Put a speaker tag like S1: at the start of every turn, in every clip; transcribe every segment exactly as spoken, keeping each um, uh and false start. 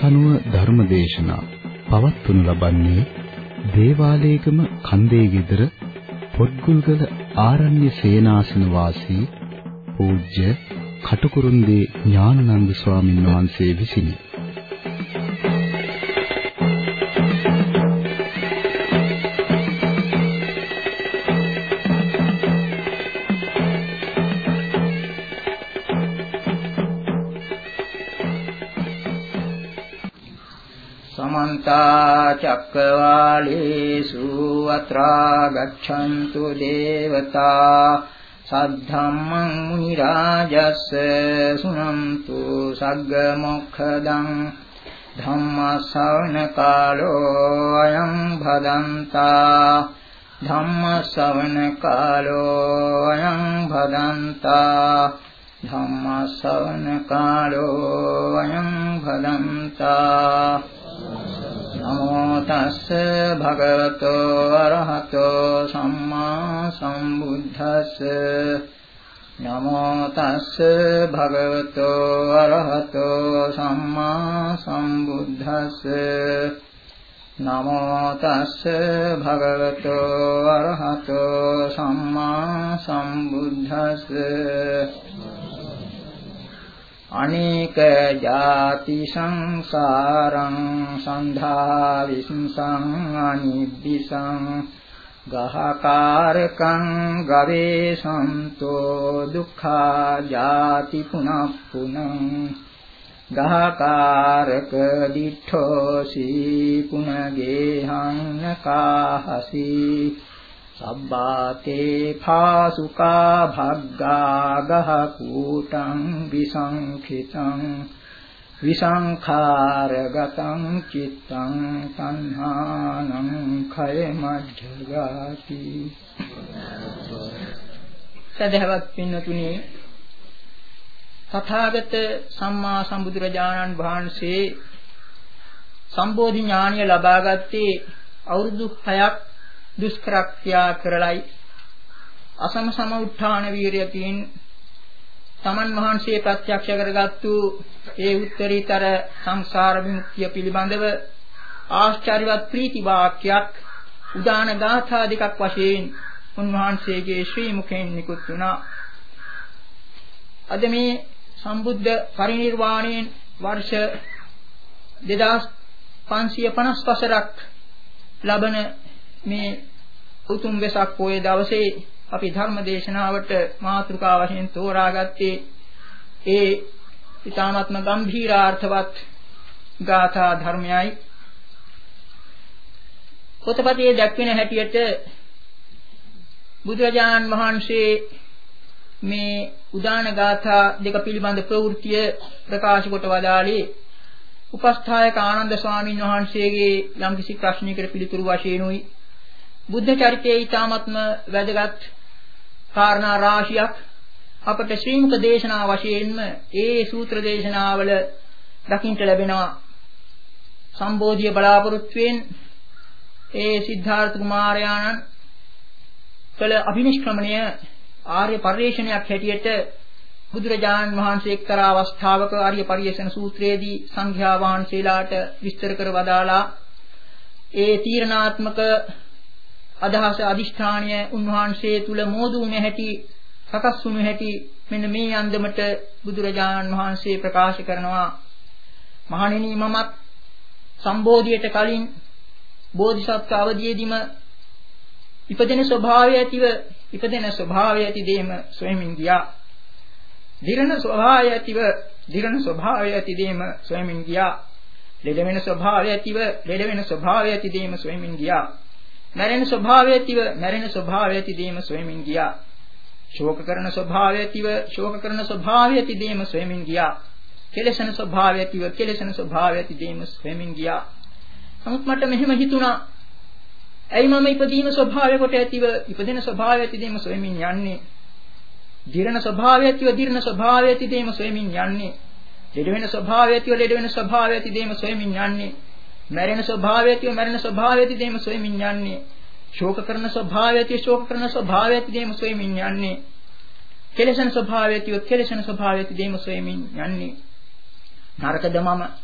S1: කනුව ධර්මදේශනා පවත්වනු ලබන්නේ දේවාලේගම කන්දේ ගෙදර පොත්ගුල්ගල ආරණ්‍ය සේනාසන වාසී පූජ්‍ය කටුකුරුන්දී ඥානানন্দ ස්වාමීන් වහන්සේ විසිනි.
S2: समन्ता चक्रवालेषु अत्रा गच्छन्तु देवता सद्धम्मं मुनिराजस्य सुनन्तु सग्गमोक्षदं धम्मश्रवणकालो अयं भदन्ता धम्मश्रवणकालो अयं भदन्ता धम्मश्रवणकालो अयं भदन्ता नमो तस्स भगवतो अरहतो सम्मा सम्बुद्धस्स नमो तस्स भगवतो अरहतो सम्मा सम्बुद्धस्स नमो तस्स भगवतो अरहतो सम्मा सम्बुद्धस्स अनेक जाति संसारं संधा विसंसं अनिब्बिसं गहकारकं गवेशन्तो दुःखा जाति पुनः पुनः गहकारक दिठोसि पुनगेहं नकाहसि सब्बाते फासुका भग्गा गहकूटं विसंखितं विसंखारगतं चित्तं तन्हानं खयमज्जगाति සදහවත් පින්නතුනි තථාගත සම්මා සම්බුදුරජාණන් වහන්සේ සම්බෝධි ඥානය ලබාගත්තේ අවුරුදු හයක් දුෂ්කර ක්‍රියා කරලයි අසම සම උත්ථාන වීරියකින් තමන් වහන්සේ ප්‍රත්‍යක්ෂ කරගත්තු ඒ උත්තරීතර සංසාර විමුක්තිය පිළිබඳව ආශ්චර්යවත් ප්‍රීති වාක්‍යයක් උදාන ගාථා දෙකක් වශයෙන් උන්වහන්සේගේ ශ්‍රී මුඛයෙන් නිකුත් වුණා. අද මේ සම්බුද්ධ පරිනිර්වාණයෙන් වර්ෂ දෙදාස් පන්සිය පනස් වසරක් ලබන මේ උතුම් වෙසක් පොයේ දවසේ අපි ධර්ම දේශනාවට මාතෘකා වශයෙන් තෝරාගත්තේ ඒ ඊ타ත්ම ගම්භීරාර්ථවත් ගාථා ධර්මයයි. පොතපතේ දැක්වෙන හැටියට බුදුරජාණන් වහන්සේ මේ උදාන ගාථා දෙක පිළිබඳ ප්‍රවෘත්තිය ප්‍රකාශ කොට වදාළේ උපස්ථායක ආනන්ද ස්වාමීන් වහන්සේගේ යම්කිසි ප්‍රශ්නයකට පිළිතුරු වශයෙන් උයි. බුද්ධ චරිතයේ ඊ타ත්ම වැදගත් කාරණා රාශියක් අපට ශ්‍රී මුඛ දේශනා වශයෙන්ම ඒ සූත්‍ර දේශනාවල දකින්න ලැබෙනවා. සම්බෝධිය බලාපොරොත්තුෙන් ඒ සිද්ධාර්ථ කුමාරයාණන් කළ අභිනිෂ්ක්‍රමණය ආර්ය පරිශ්‍රණයක් හැටියට බුදුරජාණන් වහන්සේ එක්තරා අවස්ථාවක ආර්ය පරිශ්‍රණ සූත්‍රයේදී සංඝයා වහන්සේලාට විස්තර කර වදාලා ඒ තීරණාත්මක අදහස අදිෂ්ඨානය උන්වහන්සේ තුල මෝදුුනේ හැටි සකස් වුණු හැටි මෙන්න මේ අන්දමට බුදුරජාණන් වහන්සේ ප්‍රකාශ කරනවා. මහණෙනි මමත් සම්බෝධියට කලින් බෝධිසත්ව අවදීදීම ඉපදෙන ස්වභාවය ඇතිව ඉපදෙන ස්වභාවය ඇති දෙයම සොයමින් ගියා. දිරණ ස්වභාවය ඇතිව දිරණ ස්වභාවය ඇති දෙයම සොයමින් ගියා. ලෙඩ වෙන ස්වභාවය ඇතිව ලෙඩ වෙන ස්වභාවය ඇති දෙයම සොයමින් ගියා. මැරෙන ස්වභාවය ඇතිව මැරෙන ස්වභාවය ඇති දෙයම සොයමින් ගියා. ශෝක කරන ස්වභාවය ඇතිව ශෝක කරන ස්වභාවය ඇති දෙයම සොයමින් ගියා. කෙලෙසන ස්වභාවය ඇතිව කෙලෙසන ස්වභාවය ඇති දෙයම සොයමින් ගියා. නමුත් මට මෙහෙම හිතුණා, ඇයි මම ඉපදීම ස්වභාවය කොට ඇතිව ඉපදෙන ස්වභාවය ඇති දෙයම සොයමින් යන්නේ? දිරණ ස්වභාවය ඇතිව දිරණ ස්වභාවය ඇති දෙයම සොයමින් යන්නේ. ලෙඩ වෙන ස්වභාවය ඇතිව ලෙඩ වෙන ස්වභාවය ඇති දෙයම සොයමින් යන්නේ. මැරෙන ස්වභාවය ඇතිව මැරෙන ස්වභාවය ඇති දෙයම සොයමින් යන්නේ. ශෝක කරන ස්වභාවය ඇතිව ශෝක කරන ස්වභාවය ඇති දෙයම සොයමින් යන්නේ. කෙලෙසන ස්වභාවය ඇතිව කෙලෙසන ස්වභාවය ඇති දෙයම සොයමින් යන්නේ. නරකද මම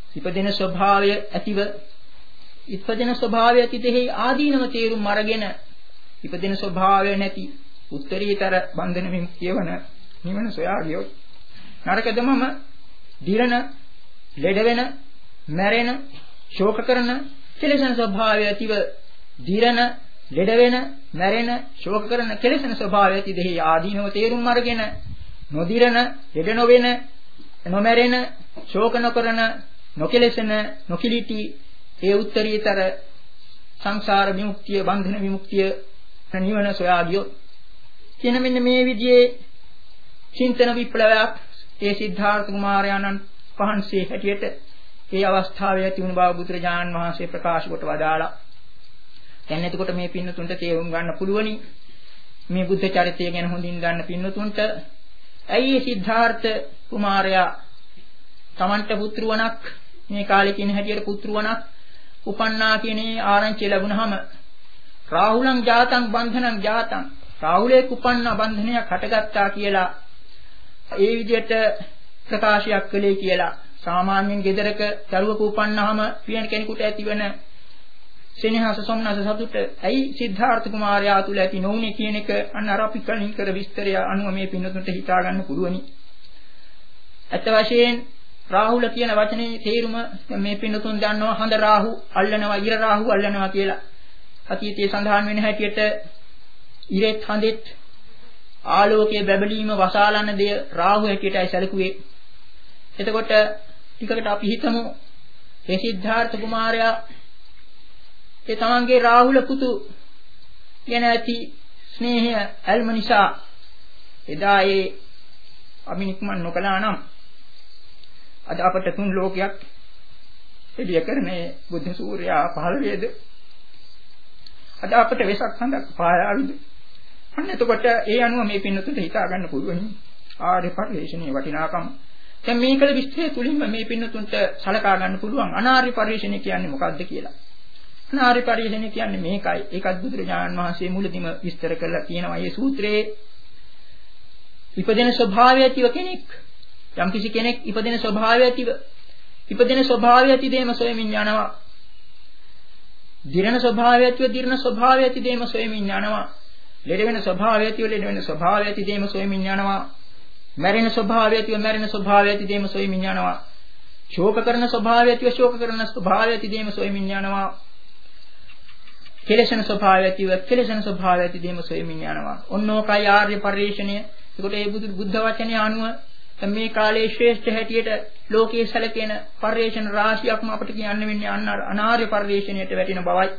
S2: ඉපදෙන ස්වභාවය ඇතිව ඉපදෙන ස්වභාවය ඇති දෙහි ආදීනව තේරුම් අරගෙන ඉපදෙන ස්වභාවය නැති උත්තරීතර බන්ධන විමුක්තියවන නිවන සොයා ගියොත් නරකදමම දිරණ ලෙඩ වෙන මැරෙන ශෝක කරන කෙලෙසන ස්වභාවය ඇතිව දිරණ ලෙඩ වෙන මැරෙන ශෝක කරන කෙලෙසන ස්වභාවය ඇති දෙහි ආදීනව තේරුම් අරගෙන නොදිරණ ලෙඩ නොවෙන නොමැරෙන ශෝක නොකරන නොකෙලෙසන නොකිලිටි ඒ උත්තරීතර සංසාර විමුක්තිය බන්ධන විමුක්තිය නිවන සොයා ගියොත් කියන මෙන්න මේ විදිහේ චින්තන විප්ලවයක් ඒ සිද්ධාර්ථ කුමාරයාණන් වහන්සේ හැටියට ඒ අවස්ථාවේ ඇති වුණ බව බුදුරජාණන් වහන්සේ ප්‍රකාශ කොට වදාලා. දැන් එතකොට මේ පින්නතුන්ට තේරුම් ගන්න පුළුවනි මේ බුද්ධ චරිතය ගැන හොඳින් දන්න පින්නතුන්ට ඇයි මේ සිද්ධාර්ථ කුමාරයා තමන්ට පුත්‍රවණක් මේ කාලේ කියන හැටියට පුත්‍රවණක් උපන්නා කියන ආරංචිය ලැබුණාම රාහුලං ජාතං බන්ධනං ජාතං රාහුලේ උපන්නා බන්ධනයක් හටගත්තා කියලා ඒ විදිහට ප්‍රකාශයක් කළේ කියලා සාමාන්‍යයෙන් ගෙදරක දරුවෙකු උපන්නාම පියන කෙනෙකුට ඇතිවන සෙනෙහස සොම්නස සතුට ඇයි සිද්ධාර්ථ කුමාරයා තුල ඇති නොඋනේ කියන එක අන්න අර අපි කලින් කර විස්තරය අනුව මේ පින්නතුන්ට හිතා ගන්න පුළුවනි. අත් වශයෙන් රාහුල කියන වචනේ තේරුම මේ පින්නතුන් දන්නවා හඳ රාහු අල්ලනවා ඉර රාහු අල්ලනවා කියලා. අතීතයේ සඳහන් වෙන හැටියට ඉරෙත් හඳෙත් ආලෝකයේ බැබලීම වසාලන දෙය රාහු හැටියටයි සැලකුවේ. එතකොට ටිකකට අපි හිතමු මේ සිද්ධාර්ථ කුමාරයා ඒ තමන්ගේ රාහුල පුතු ගැන ඇති ස්නේහය ඇල්ම නිසා එදා ඒ අමිනික්මන් නොකළා නම් අද අපට තුන් ලෝකයක් එළිය කරන්නේ බුද්ධ සූර්යයා පහළ වේද අද අපට වෙසක් හඳක් පායාවිද අන්න එතකොට ඒ අනුව මේ පින්නතුන්ට හිතා ගන්න පුළුවන් ආර්ය පරිශ්‍රණයේ වටිනාකම. දැන් මේකල විස්තරය තුලින්ම මේ පින්නතුන්ට සලකා ගන්න පුළුවන් අනාර්ය පරිශ්‍රණය කියන්නේ මොකක්ද කියලා. අනාර්ය පරිශ්‍රණය කියන්නේ මේකයි. ඒකත් බුදුරජාණන් වහන්සේ මුලදීම විස්තර කරලා තියෙනවා. මේ සූත්‍රයේ ඉපදෙන ස්වභාවය ඇතිව කෙනෙක් යම් කිසි කෙනෙක් ඉපදෙන ස්වභාවය ඇතිව ඉපදෙන ස්වභාවය ඇති දෙයම සොයමින් යනවා. දිරණ ස්වභාවය ඇතිව දිරණ ස්වභාවය ඇති දෙයම සොයමින් යනවා. ලෙඩ වෙන ස්වභාවය ඇතිව ලෙඩ වෙන ස්වභාවය ඇති දෙයම සොයමින් යනවා. මැරෙන ස්වභාවය ඇතිව මැරෙන ස්වභාවය ඇති දෙයම සොයමින් යනවා. ශෝක කරන ස්වභාවය ඇතිව ශෝක කරන ස්වභාවය ඇති දෙයම සොයමින් යනවා. කෙලෙසන ස්වභාවය ඇතිව කෙලෙසන ස්වභාවය ඇති දෙයම සොයමින් යනවා. ඔන්නෝකයි ආර්ය පරිශ්‍රණය. ඒකට මේ බුදු බුද්ධ වචනය අනුව මේ කාලයේ ශ්‍රේෂ්ඨ හැටියට ලෝකයේ සැලකෙන පරිශ්‍රණ රාශියක්ම අපිට කියන්න වෙන්නේ අනාර්ය පරිශ්‍රණයට වැටෙන බවයි.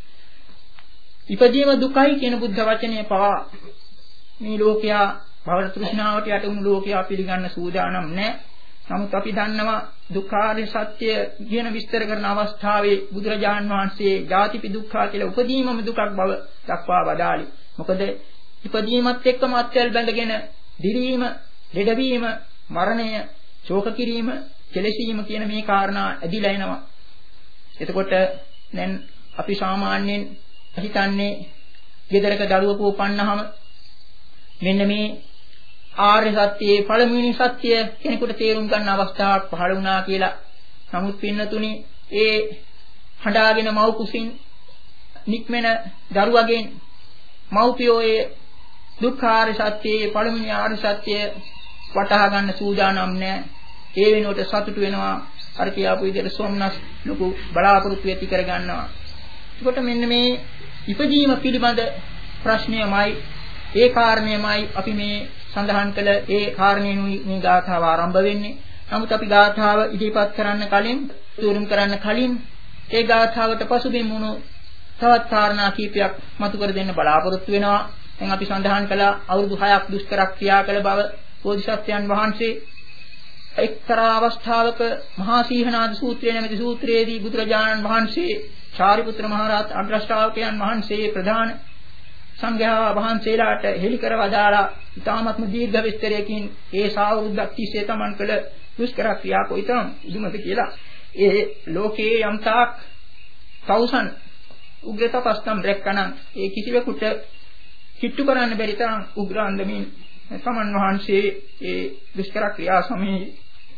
S2: ඉපදීම දුකයි කියන බුද්ධ වචනය පවා මේ ලෝකයා භව තෘෂ්ණාවට යට වුණු ලෝකයා පිළිගන්න සූදානම් නැහැ. නමුත් අපි දන්නවා දුක්ඛාරිය සත්‍ය කියන විස්තර කරන අවස්ථාවේ බුදුරජාන් වහන්සේ ජාතිපි දුක්ඛා කියලා උපදීමම දුකක් බව දක්වා වදාළි. මොකද ඉපදීමත් එක්කම අත්‍යල් බැඳගෙන දිරීම, ලෙඩවීම, මරණය, ශෝක කිරීම, කෙලෙසීම කියන මේ කාරණා ඇදිලා එනවා. එතකොට දැන් අපි සාමාන්‍යයෙන් හිතන්නේ ගෙදරක දරුවෙකු උපන්නාම මෙන්න මේ ආර්ය සත්‍යයේ පළමුවෙනි සත්‍ය කෙනෙකුට තේරුම් ගන්න අවස්ථාවක් පහළ වුණා කියලා. නමුත් පින්නතුනි ඒ හඬාගෙන මව් කුසින් නික්මෙන දරුවගෙන් මව්පියෝ ඒ දුක්ඛාර්ය සත්‍යයේ පළමුවෙනි ආර්ය සත්‍ය වටහා ගන්න සූදානම් නැහැ. ඒ වෙනුවට සතුටු වෙනවා. අර කියාපු විදිහට සොම්නස් ලොකු බලාපොරොත්තු ඇති කර ගන්නවා. ඒකට මෙන්න මේ ඉපදීම පිළිබඳ ප්‍රශ්නයමයි ඒ කාරණයමයි අපි මේ සඳහන් කළ ඒ කාරණේනුයි මේ ගාථාව ආරම්භ වෙන්නේ. නමුත් අපි ගාථාව ඉදිරිපත් කරන්න කලින්, තුරුම් කරන්න කලින් ඒ ගාථාවට පසුබිම් වුණු තවත් කාරණා කීපයක් මතු කර දෙන්න බලාපොරොත්තු වෙනවා. දැන් අපි සඳහන් කළා අවුරුදු හයක් දුෂ්කර ක්‍රියා කළ බව බෝධිසත්වයන් වහන්සේ එක්තරා අවස්ථාවක මහා සීහනාද සූත්‍රය නැමැති සූත්‍රයේදී බුදුරජාණන් වහන්සේ චාරිපුත්‍ර මහ රහත් අග්‍රශ්‍රාවකයන් වහන්සේ ප්‍රධාන සංඝයා වහන්සේලාට හෙළි කර වදාලා ඊ타ත්ම දීර්ඝ විස්තරයකින් ඒ සාවෘද්ධක් තිස්සේ තමන් කළ දුෂ්කර ක්‍රියා කොයිතරම් ඉදුමද කියලා ඒ ලෝකයේ යම්තාක් තවුසන් උග්‍ර තපස්තම් රැක්කනම් ඒ කිසිවෙකුට කිට්ටු කරන්න බැරි තරම් උග්‍ර අන්දමින් තමන් වහන්සේ ඒ දුෂ්කර ක්‍රියා සමයේ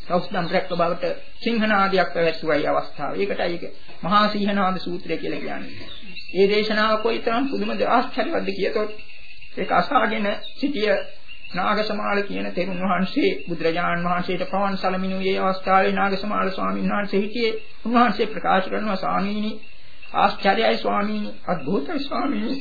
S2: රෞස්දම් රැක්ක බවට සිංහනාදයක් පැවැත්වුවයි අවස්ථාව. ඒකටයි ඒක මහා සිංහනාද සූත්‍රය කියලා කියන්නේ. මේ දේශනාව කොයිතරම් පුදුමද ආශ්චර්යවත්ද කියතොත් ඒක අසාගෙන සිටිය නාගසමාල කියන තෙරුන් වහන්සේ බුදුරජාණන් වහන්සේට පවන් සලමිනු මේ අවස්ථාවේ නාගසමාල ස්වාමීන් වහන්සේ හිටියේ. උන්වහන්සේ ප්‍රකාශ කරනවා ස්වාමීනි ආශ්චර්යයි ස්වාමීනි අද්භූතයි ස්වාමීනි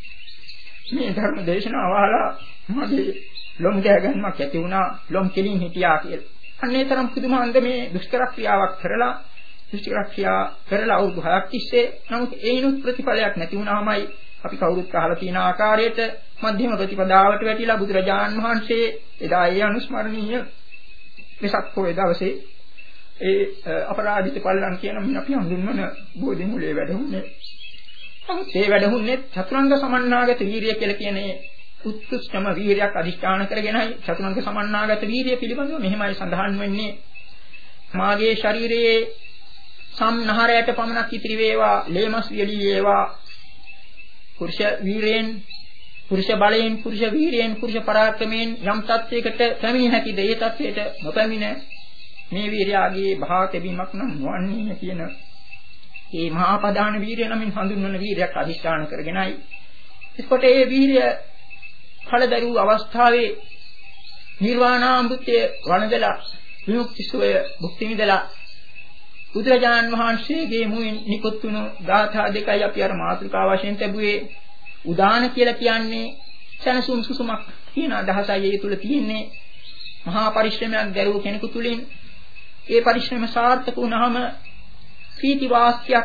S2: මේ ධර්ම දේශනාව අහලා මගේ ලොම් ගෑගන්නක් ඇති වුණා ලොම් කෙලින් හිටියා කියලා. අන්නේ තරම් පුදුම අන්දමේ දුෂ්කර ක්‍රියාවක් කරලා දුෂ්කර ක්‍රියා කරලා අවුරුදු හයක් තිස්සේ නමුත් ඒිනුත් ප්‍රතිඵලයක් නැති වුණාමයි අපි කවුරුත් අහලා තියෙන ආකාරයට මධ්‍යම ප්‍රතිපදාවට වැටිලා බුදුරජාණන් වහන්සේ එදා ඒ අනුස්මරණීය වෙසක් පොයේ දවසේ ඒ අපරාධිත පල්ලන් කියන මින් අපි හඳුන්වන බෝධි මූලයේ වැඩහුන්නේ. නමුත් ඒ වැඩහුන්නේ චතුරංග සමන්නාගත වීරිය කියලා කියන්නේ උත්කෘෂ්ඨම වීරියක් අධිෂ්ඨාන කරගෙනයි. චතුරංග සමන්නාගත වීරිය පිළිබඳව මෙහෙමයි සඳහන් වෙන්නේ. මාගේ ශරීරයේ සම්නහරයට පමණක් ඉතිරි වේවා, ලේමස් වියලී වේවා. පුරුෂ වීරයෙන්, පුරුෂ බලයෙන්, පුරුෂ වීරයෙන්, පුරුෂ පරාක්‍රමයෙන් යම් තත්යකට පැමිණ හැකිද ඒ තත්යයට නොපැමිණ මේ වීරයාගේ භාව තැබීමක් නම් නොවන්නේ කියන මේ මහා ප්‍රධාන වීරය නමින් හඳුන්වන වීරයක් අධිෂ්ඨාන කරගෙනයි. එතකොට මේ වීරය ඵලදරූ අවස්ථාවේ නිර්වාණාමෘතය වළඳලා විමුක්ති සෝය භුක්ති විඳලා බුදුරජාණන් වහන්සේගේ මුවින් නිකුත් වුණු ගාථා දෙකයි අපි අර මාතෘකා වශයෙන් ලැබුවේ. උදාන කියලා කියන්නේ සනසුම් සුසුමක් කියන අදහසයි ඒ තුල තියෙන්නේ. මහා පරිශ්‍රමයක් දරූ කෙනෙකු තුලින් ඒ පරිශ්‍රම සාර්ථක වුණාම ප්‍රීති වාක්‍යයක්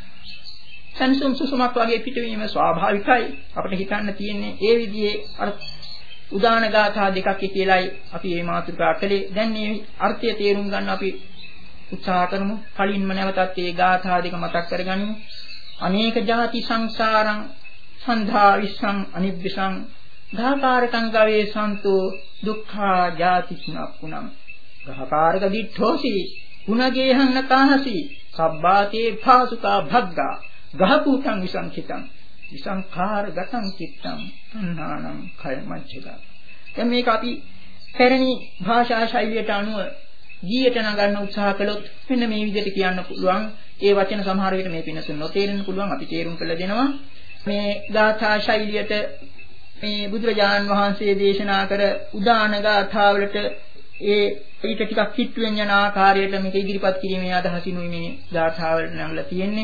S2: සනසුම් සුසුමක් වගේ පිටවීම ස්වාභාවිකයි. අපිට හිතන්න තියෙන්නේ ඒ විදිහේ අර උදාන ගාථා දෙකක් කියලායි අපි මේ මාතෘකා කළේ. දැන් මේ අර්ථය තේරුම් ගන්න අපි උත්සාහ කරමු. කලින්ම නැවතත් මේ ගාථා දෙක මතක් කරගනිමු. අනේක ಜಾති සංසාරං සන්ධා විස්සං අනිබ්බිසං ධාකාරකං ගවේ සන්තෝ දුක්ඛා ಜಾති ස්නප්පුනම් ගහකාරක දිඨෝසි ගුණගේහං නකාහසි සබ්බාතේ භාසුකා භග්ගා ගහපූතං විසංඛිතං විසංඛාර ගතං චිත්තං තණ්හානං කය මච්චදා. දැන් මේක අපි පැරණි භාෂා ශෛලියට අනුව ගීයට නගන්න උත්සාහ කළොත් මෙන්න මේ විදිහට කියන්න පුළුවන්. ඒ වචන සමහර විට මේ පිනසුන් නොතේරෙන්න පුළුවන්. අපි තේරුම් කළ දෙනවා. මේ ගාථා ශෛලියට මේ බුදුරජාණන් වහන්සේ දේශනා කර උදාන ගාථාවලට ඒ ඊට ටිකක් කිට්ටුවෙන් යන ආකාරයට මේක ඉදිරිපත් කිරීමේ අදහසිනුයි මේ ගාථාවල නඟලා තියෙන්නේ.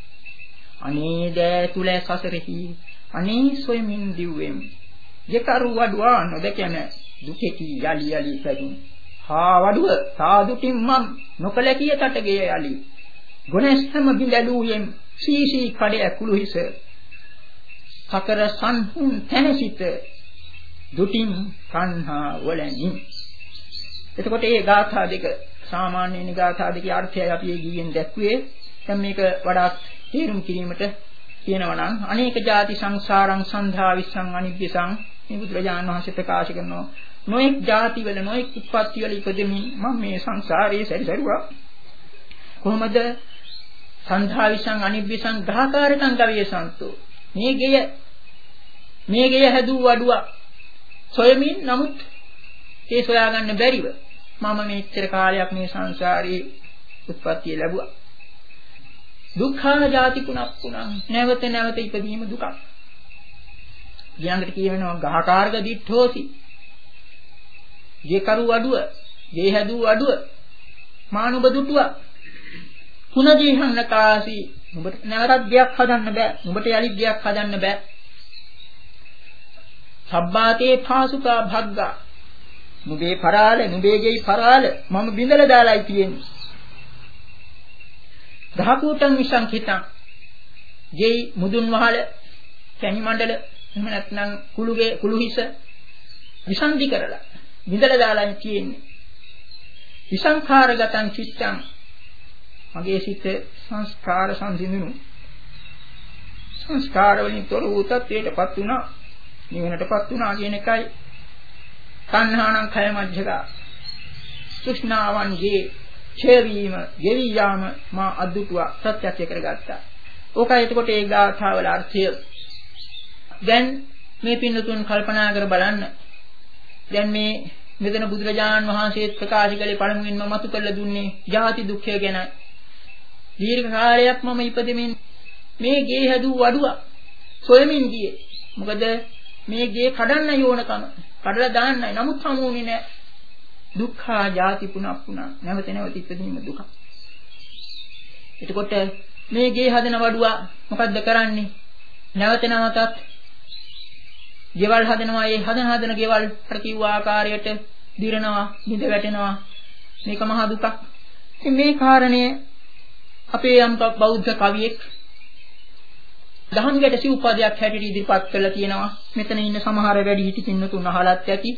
S2: අනේ දෑ තුල සසරෙහි අනේ සොයමින් දිව්වෙම් ජකරු වඩුවා නොදකන දුකෙකි යලි යලි පැදුම් හා වඩුව සාදුටින් මම් නොකල කිය තටගේ යලි ගුණස්තම බිඳලුයෙන් සීසී කඩේ කුළු හිස සකර සංහුන් තනසිත දුටින් කන්හා වලනින්. එතකොට මේ ගාථා දෙක සාමාන්‍යයෙන් ගාථා දෙකේ අර්ථයයි අපි ඒ ගියෙන් දැක්ුවේ. දැන් මේක වඩාත් තේරුම් කිරීමට කියනවා නම් අනේක ಜಾති සංසාරං සන්ධා විස්සං අනිබ්බසං මේ බුදුරජාණන් වහන්සේ ප්‍රකාශ කරනවා. නොඑක් ಜಾති වල නොඑක් උත්පත්ති වල ඉපදෙමින් මම මේ සංසාරයේ සැරිසරුවා. කොහොමද සන්ධා විස්සං අනිබ්බසං ධාකාරකං ගවේ සන්තෝ මේ ගෙය මේ ගෙය හැදූ වඩුවා සොයමින් නමුත් ඒ සොයා ගන්න බැරිව මම මෙච්චර කාලයක් මේ සංසාරේ උත්පත්ති ලැබුවා. දුක්ඛාන ජාති කුණප්පුණං නැවත නැවත ඉපදීම දුකක්. ඊළඟට කියවෙනවා ගහකාරක දිඨෝසි. ගේ කරු වඩුව, ගේ හැදූ වඩුව මානුබ දුටුවා. පුනදීහං නකාසි. නුඹට නැවතත් දෙයක් හදන්න බෑ. නුඹට යලි දෙයක් හදන්න බෑ. සබ්බාතේ පාසුකා භග්ගා. නුඹේ පරාල, නුඹේ ගෙයි පරාල මම බිඳලා දාලායි තියෙන්නේ. ගහකූටං විසංඛිතං. ගෙයි මුදුන් වහල, කැණි මණ්ඩල, එහෙම නැත්නම් කුළුගේ කුළු හිස විසන්දි කරලා බිඳලා දාලායි තියෙන්නේ. විසංඛාරගතං චිත්තං. මගේ සිත සංස්කාර සංසිඳුණු සංස්කාර වලින් තොර වූ තත්ත්වයටපත් වුණා. නිවනටපත් වුණා කියන එකයි. තණ්හාණං khය මජ්ජගා. තෘෂ්ණාවන්ගේ ඡේවීම, ගෙවි යාම මා අද්දුටුවා සත්‍යත්‍ය කරගත්තා. ඕකයි එතකොට ඒ ගාථාවල අර්ථය. දැන් මේ පින්නතුන් කල්පනා කර බලන්න. දැන් මේ මෙතන බුදුරජාණන් වහන්සේ ප්‍රකාශ කළේ පළමුවෙන්ම මතු කළ දුන්නේ ජාති දුක්ඛය ගැන. දීර්ඝ කාලයක් මම ඉපදෙමින් මේ ගේ හැදූ වඩුවා සොයමින් ගියේ. මොකද මේ ගේ කඩන්න යෝනකම කඩලා දාන්නයි. නමුත් හමුුනේ නැහැ. දුක්ඛා ජාති පුනප්පුනා. නැවත නැවත ඉපදීම දුක. එතකොට මේ ගේ හදන වඩුවා මොකද්ද කරන්නේ? නැවත නැවතත් ගෙවල් හදනවා. ඒ හදන හදන ගෙවල් අර කිව්ව ආකාරයට දිරනවා, නිද වැටෙනවා. මේක මහා දුකක්. ඉතින් මේ කාරණය අපේ යම් බෞද්ධ කවියෙක් දහම්ගැට සිව්පදයක් හැටියට ඉදිරිපත් කළා තියෙනවා. මෙතන ඉන්න සමහර වැඩිහිටි පින්නතුන් අහලත් ඇති.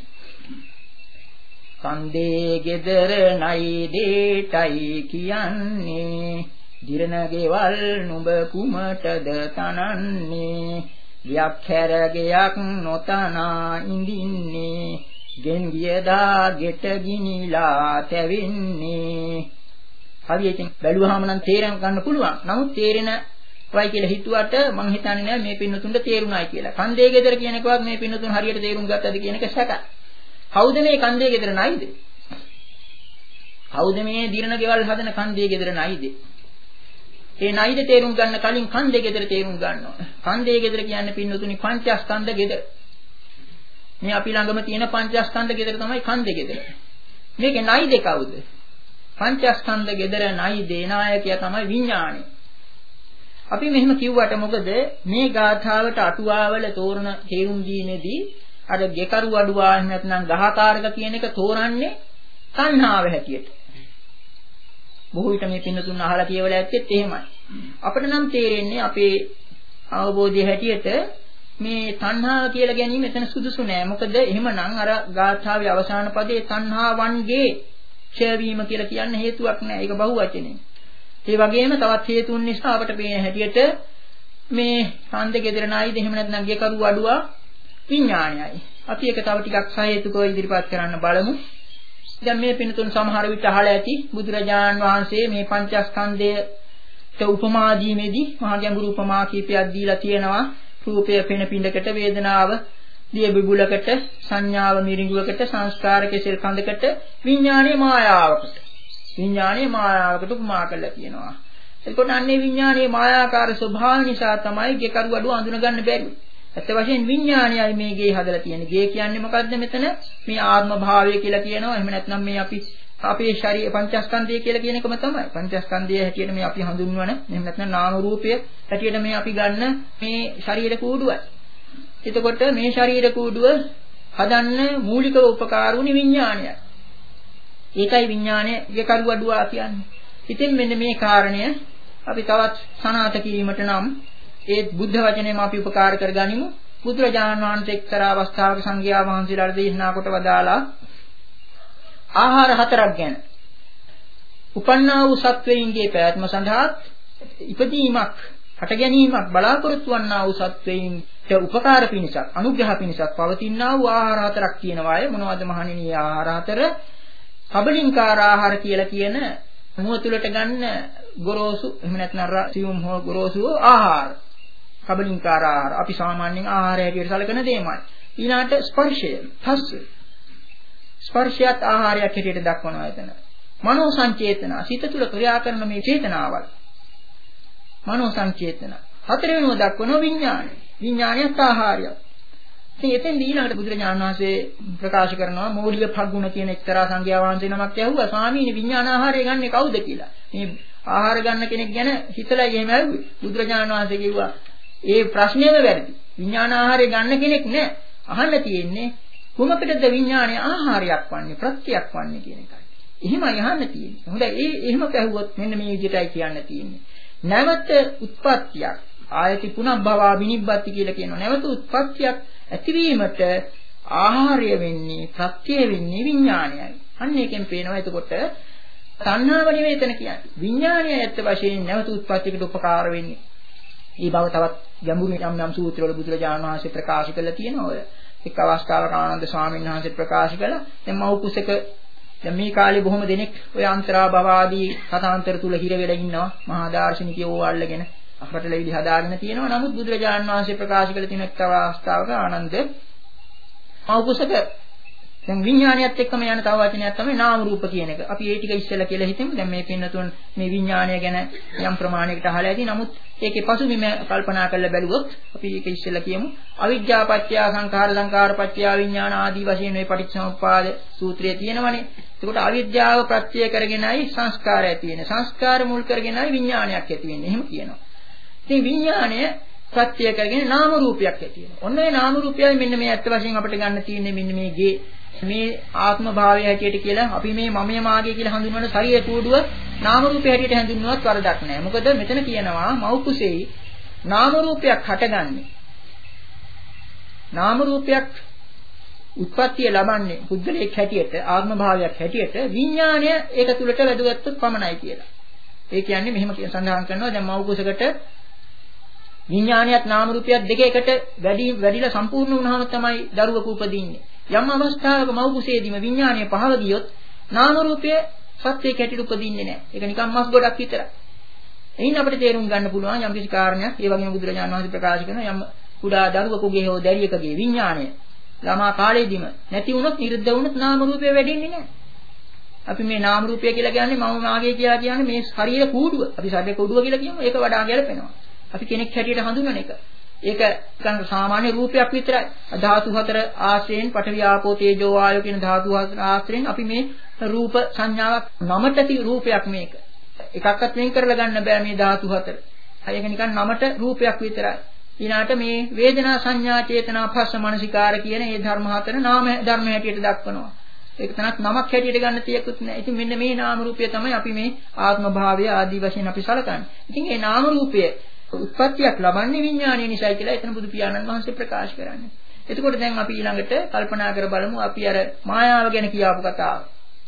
S2: කන්දේ ගෙදර නයි දෙටයි කියන්නේ දිරණ ගෙවල් නුඹ කුමටද තනන්නේ ගියක් හැර ගයක් නොතනා ඉඳින්නේ ගෙන් ගියදා ගෙට ගිනිලා තැවෙන්නේ. හරියටින් බැලුවාම නම් තේරුම් ගන්න පුළුවන්. නමුත් තේරෙන වයි කියලා හිතුවට මම හිතන්නේ නෑ මේ පින්නතුන්ට තේරුණායි කියලා. කන්දේ ගෙදර කියන එකවත් මේ පින්නතුන් හරියට තේරුම් ගත්තද කියන එක සැකයි. කවුද මේ කන්දේ ගෙදර නයිද? කවුද මේ දිරණ ගෙවල් හදන කන්දේ ගෙදර නයිද? ඒ නයිද තේරුම් ගන්න කලින් කන්දේ ගෙදර තේරුම් ගන්න ඕන. කන්දේ ගෙදර කියන්නේ පින්නතුනි පංචස්කන්ධ ගෙදර. මේ අපි ළඟම තියෙන පංචස්කන්ධ ගෙදර තමයි කන්දේ ගෙදර. මේකේ නයිද කවුද? පංචස්කන්ධ ගෙදර නයිදේ නායකයා තමයි විඥාණය. අපි මෙහෙම කිව්වට මොකද මේ ගාථාවට අටුවාවල තෝරන තේරුම් දීමේදී අර ගෙකරු අඩුවා එහෙම නැත්නම් ගහකාරක කියන එක තෝරන්නේ තණ්හාව හැටියට. බොහෝ විට මේ පින්නතුන් අහලා කියවලා ඇත්තෙත් එහෙමයි. අපිට නම් තේරෙන්නේ අපේ අවබෝධය හැටියට මේ තණ්හාව කියලා ගැනීම එතන සුදුසු නෑ. මොකද එහෙමනම් අර ගාථාවේ අවසාන පදයේ තණ්හාවන්ගේ ක්ෂය වීම කියලා කියන්න හේතුවක් නෑ. ඒක බහුවචනේ. ඒ වගේම තවත් හේතුන් නිසා අපට පේන හැටියට මේ කන්දේ ගෙදර නයිද එහෙම නැත්නම් ගෙකරු අඩුවා විඥානයයි. අපි ඒක තව ටිකක් සහේතුකව ඉදිරිපත් කරන්න බලමු. දැන් මේ පින්තුන් සමහර විට අහලා ඇති බුදුරජාන් වහන්සේ මේ පංචස්කන්ධයට උපමා දීමේදී මහා ගැඹුරු උපමා කීපයක් දීලා තියෙනවා. රූපය පෙන පිඬකට, වේදනාව දිය බිබුලකට, සංඥාව මිරිඟුවකට, සංස්කාර කෙසෙල් කඳකට, විඥානයේ මායාවකට. විඥානයේ මායාවකට උපමා කරලා තියෙනවා. එතකොට අන්නේ විඥානයේ මායාකාර ස්වභාවය නිසා තමයි ගෙකරු අඩුව අඳුන ගන්න බැරි. ඇත්ත වශයෙන් විඥානයයි මේ ගේ හදලා තියෙන්නේ. ගේ කියන්නේ මොකද්ද මෙතන? මේ ආත්ම භාවය කියලා කියනවා. එහෙම නැත්නම් මේ අපි අපේ ශරීර පංචස්කන්ධය කියලා කියන එකම තමයි. පංචස්කන්ධය හැටියට මේ අපි හඳුන්වන, එහෙම නැත්නම් නාම රූපය හැටියට මේ අපි ගන්න මේ ශරීර කූඩුවයි. එතකොට මේ ශරීර කූඩුව හදන්න මූලිකව උපකාර වුණේ විඥානයයි. ඒකයි විඥානයේ ගෙකරු අඩුවා කියන්නේ. ඉතින් මෙන්න මේ කාරණය අපි තවත් සනාථ කිරීමට නම් ඒ බුද්ධ වචනයම අපි උපකාර කරගනිමු. බුදුරජාණන් වහන්සේ එක්තරා අවස්ථාවක සංඝයා වහන්සේලාට දේශනා කොට වදාලා ආහාර හතරක් ගැන. උපන්නා වූ සත්වයින්ගේ පැවැත්ම සඳහා ඉපදීමක්, හට ගැනීමක් බලාපොරොත්තු වන්නා වූ සත්වයින්ට උපකාර පිණිසක්, අනුග්‍රහ පිණිසක් පවතිනා වූ ආහාර හතරක් කියනවාය. මොනවද මහණෙනි ආහාර හතර? කබලින්කාර ආහාර කියලා කියන මුව තුලට ගන්න ගොරෝසු, එහෙම නැත්නම් සියුම් හෝ ගොරෝසු ආහාර. කබලින්කාර ආහාර අපි සාමාන්‍යයෙන් ආහාරය හැටියට සැලකන දෙයමයි. ඊළාට ස්පර්ශය, හස්ස. ස්පර්ශයත් ආහාරයක් හැටියට දක්වනවා එතන. මනෝ සංචේතන, සිත තුළ ක්‍රියා කරන මේ චේතනාවල්. මනෝ සංචේතන. හතරවෙනිව දක්වන විඥානය. විඥානයත් ආහාරයක්. ඉතින් එතෙන් ඊළඟට බුදුරජාණන් වහන්සේ ප්‍රකාශ කරනවා මෝලිය භග්ගුණ කියන එක්තරා සංඝයා වහන්සේ නමක් ඇහුවා ස්වාමීනි විඥාන ආහාරය ගන්නෙ කවුද කියලා. මේ ආහාර ගන්න කෙනෙක් ගැන හිතලා එහෙම ඇහුවේ. බුදුරජාණන් වහන්සේ කිව්වා ඒ ප්‍රශ්නේම වැරදි. විඥාන ආහාරය ගන්න කෙනෙක් නෑ. අහන්න තියෙන්නේ කුමකටද විඥානයේ ආහාරයක් වන්නේ, ප්‍රත්‍යක් වන්නේ කියන එකයි. එහෙමයි අහන්න තියෙන්නේ. හොඳයි ඒ එහෙම ඇහුවොත් මෙන්න මේ විදිහටයි කියන්න තියෙන්නේ. නැවත උත්පත්තියක් ආයති පුනබ්බවා විනිබ්බති කියලා කියනවා. නැවත උත්පත්තියක් ඇතිවීමට ආහාරය වෙන්නේ, ප්‍රත්‍ය වෙන්නේ විඥානයයි. අන්න ඒකෙන් පේනවා එතකොට තණ්හාව නිවේතන කියන්නේ. විඥානය ඇත්ත වශයෙන් නැවත උත්පත්තියකට උපකාර වෙන්නේ. මේ බව තවත් ගැඹුරු යම් යම් සූත්‍රවල බුදුරජාණන් වහන්සේ ප්‍රකාශ කරලා තියෙනවා. ඔය එක් අවස්ථාවක ආනන්ද ස්වාමීන් වහන්සේ ප්‍රකාශ කළා. දැන් මව් කුසක දැන් මේ කාලේ බොහොම දෙනෙක් ඔය අන්තරා භව ආදී කතාන්තර තුල හිර වෙලා ඉන්නවා. මහා දාර්ශනිකයෝ අල්ලගෙන අපරටලෙවිලි හදාගෙන තියෙනවා. නමුත් බුදුරජාණන් වහන්සේ ප්‍රකාශ කළ තියෙන එක් අවස්ථාවක ආනන්ද මව් කුසක දැන් විඥානයත් එක්කම යන තව වචනයක් තමයි නාම රූප කියන එක. අපි ඒ ටික ඉස්සෙල්ලා කියලා හිතමු. දැන් මේ පින්නතුන් මේ විඥානය ගැන යම් ප්‍රමාණයකට අහලා ඇති. නමුත් ඒකේ පසුබිම කල්පනා කරලා බැලුවොත් අපි ඒක ඉස්සෙල්ලා කියමු. අවිජ්ජා පත්‍ය සංඛාර සංඛාර පත්‍ය විඥාන ආදී වශයෙන් මේ පටිච්චසමුප්පාද සූත්‍රයේ තියෙනවනේ. එතකොට අවිද්‍යාව ප්‍රත්‍ය කරගෙනයි සංස්කාරය ඇති වෙන්නේ. සංස්කාර මුල් කරගෙනයි විඥානයක් ඇති වෙන්නේ. එහෙම කියනවා. ඉතින් විඥානය ප්‍රත්‍ය කරගෙන නාම රූපයක් ඇති වෙනවා. ඔන්න ඒ නාම රූපයයි මෙන්න මේ ඇත්ත වශයෙන් අපිට ගන්න තියෙන්නේ මෙන්න මේ ගේ මේ ආත්ම භාවය හැටියට කියලා අපි මේ මමයේ මාගේ කියලා හඳුන්වන ශරීර කූඩුව නාම රූපය හැටියට හඳුන්වුවත් වරදක් නැහැ. මොකද මෙතන කියනවා මව් කුසෙයි නාම රූපයක් හටගන්නේ. නාම රූපයක් උත්පත්තිය ලබන්නේ පුද්ගලයෙක් හැටියට ආත්ම භාවයක් හැටියට විඥාණය ඒක තුලට වැදගත්තු පමණයි කියලා. ඒ කියන්නේ මෙහෙම කියන සඳහන් කරනවා දැන් මව් කුසකට විඥාණයත් නාම රූපයත් දෙක එකට වැඩි වැඩිලා සම්පූර්ණ වුණාම තමයි දරුවක උපදින්නේ. යම් අවස්ථාවක මව් කුසේදීම විඥාණය පහළ ගියොත් නාම රූපය සත්‍යයේ කැටිට උපදින්නේ නැහැ. ඒක නිකන් මස් ගොඩක් විතරයි. එයින් අපිට තේරුම් ගන්න පුළුවන් යම් කිසි කාරණයක් ඒ වගේම බුදුරජාණන් වහන්සේ ප්‍රකාශ කරන යම් කුඩා දරුවෙකුගේ හෝ දැරියකගේ විඥාණය ළමා කාලේදීම නැති වුණොත් නිරුද්ධ වුණොත් නාම රූපය වැඩින්නේ නැහැ. අපි මේ නාම රූපය කියලා කියන්නේ මම මාගේ කියලා කියන්නේ මේ ශරීර කූඩුව. අපි ශරීර කූඩුව කියලා කියමු. ඒක වඩා ගැලපෙනවා. අපි කෙනෙක් හැටියට හඳුන්වන එක. ඒක නිකන් සාමාන්‍ය රූපයක් විතරයි. ධාතු හතර ආශ්‍රයෙන් පඨවි ආපෝ තේජෝ වායෝ කියන ධාතු හතර ආශ්‍රයෙන් අපි මේ රූප සංඥාවක් නමට ති රූපයක් මේක. එකක්වත් වෙන් කරලා ගන්න බෑ මේ ධාතු හතර. ඒක නිකන් නමට රූපයක් විතරයි. ඊළාට මේ වේදනා සංඥා චේතනා පස්ස මනසිකාර කියන මේ ධර්ම හතර නාම ධර්ම හැටියට දක්වනවා. ඒක තනක් නමක් හැටියට ගන්න තියකුත් නෑ. ඉතින් මෙන්න මේ නාම රූපය තමයි අපි මේ ආත්ම භාවය ආදී වශයෙන් අපි සලකන්නේ. ඉතින් මේ නාම රූපය උත්පත්තියක් ලබන්නේ විඥානය නිසායි කියලා එතන බුදු පියාණන් වහන්සේ ප්‍රකාශ කරන්නේ. එතකොට දැන් අපි ඊළඟට කල්පනා කර බලමු අපි අර මායාව ගැන කියාපු කතාව.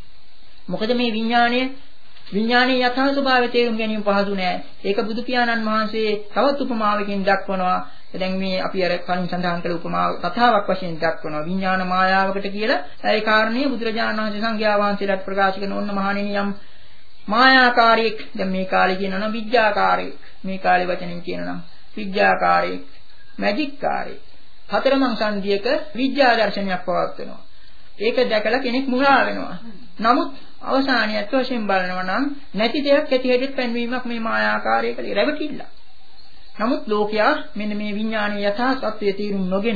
S2: මොකද මේ විඥානය විඥානයේ යථා ස්වභාවය තේරුම් ගැනීම පහසු නෑ. ඒක බුදු පියාණන් වහන්සේ තවත් උපමාවකින් දක්වනවා. දැන් මේ අපි අර කලින් සඳහන් කළ උපමාව කතාවක් වශයෙන් දක්වනවා. විඥාන මායාවකට කියලා ඒ කාරණේ බුදුරජාණන් වහන්සේ සංඝයා වහන්සේලාට ප්‍රකාශ කරන ඕන්න මහණෙනි යම් මායාකාරයෙක් දැන් මේ කාලේ කියනවා නම් විඥාකාරයෙක් මේ කාලේ වචනෙන් කියනවා නම් විඥාකාරයෙක් මැජික්කාරයෙක් හතරමං සංධියක විඥා දර්ශනයක් පවත්වනවා. ඒක දැකලා කෙනෙක් මුලා වෙනවා. නමුත් අවසානියත් වශයෙන් බලනවා නම් නැති දෙයක් ඇති හැටිත් පෙන්වීමක් මේ මායාකාරයකදී රැවටිilla. නමුත් ලෝකයා මෙන්න මේ විඥානීය යථා සත්‍යය තීරුම් නොගෙන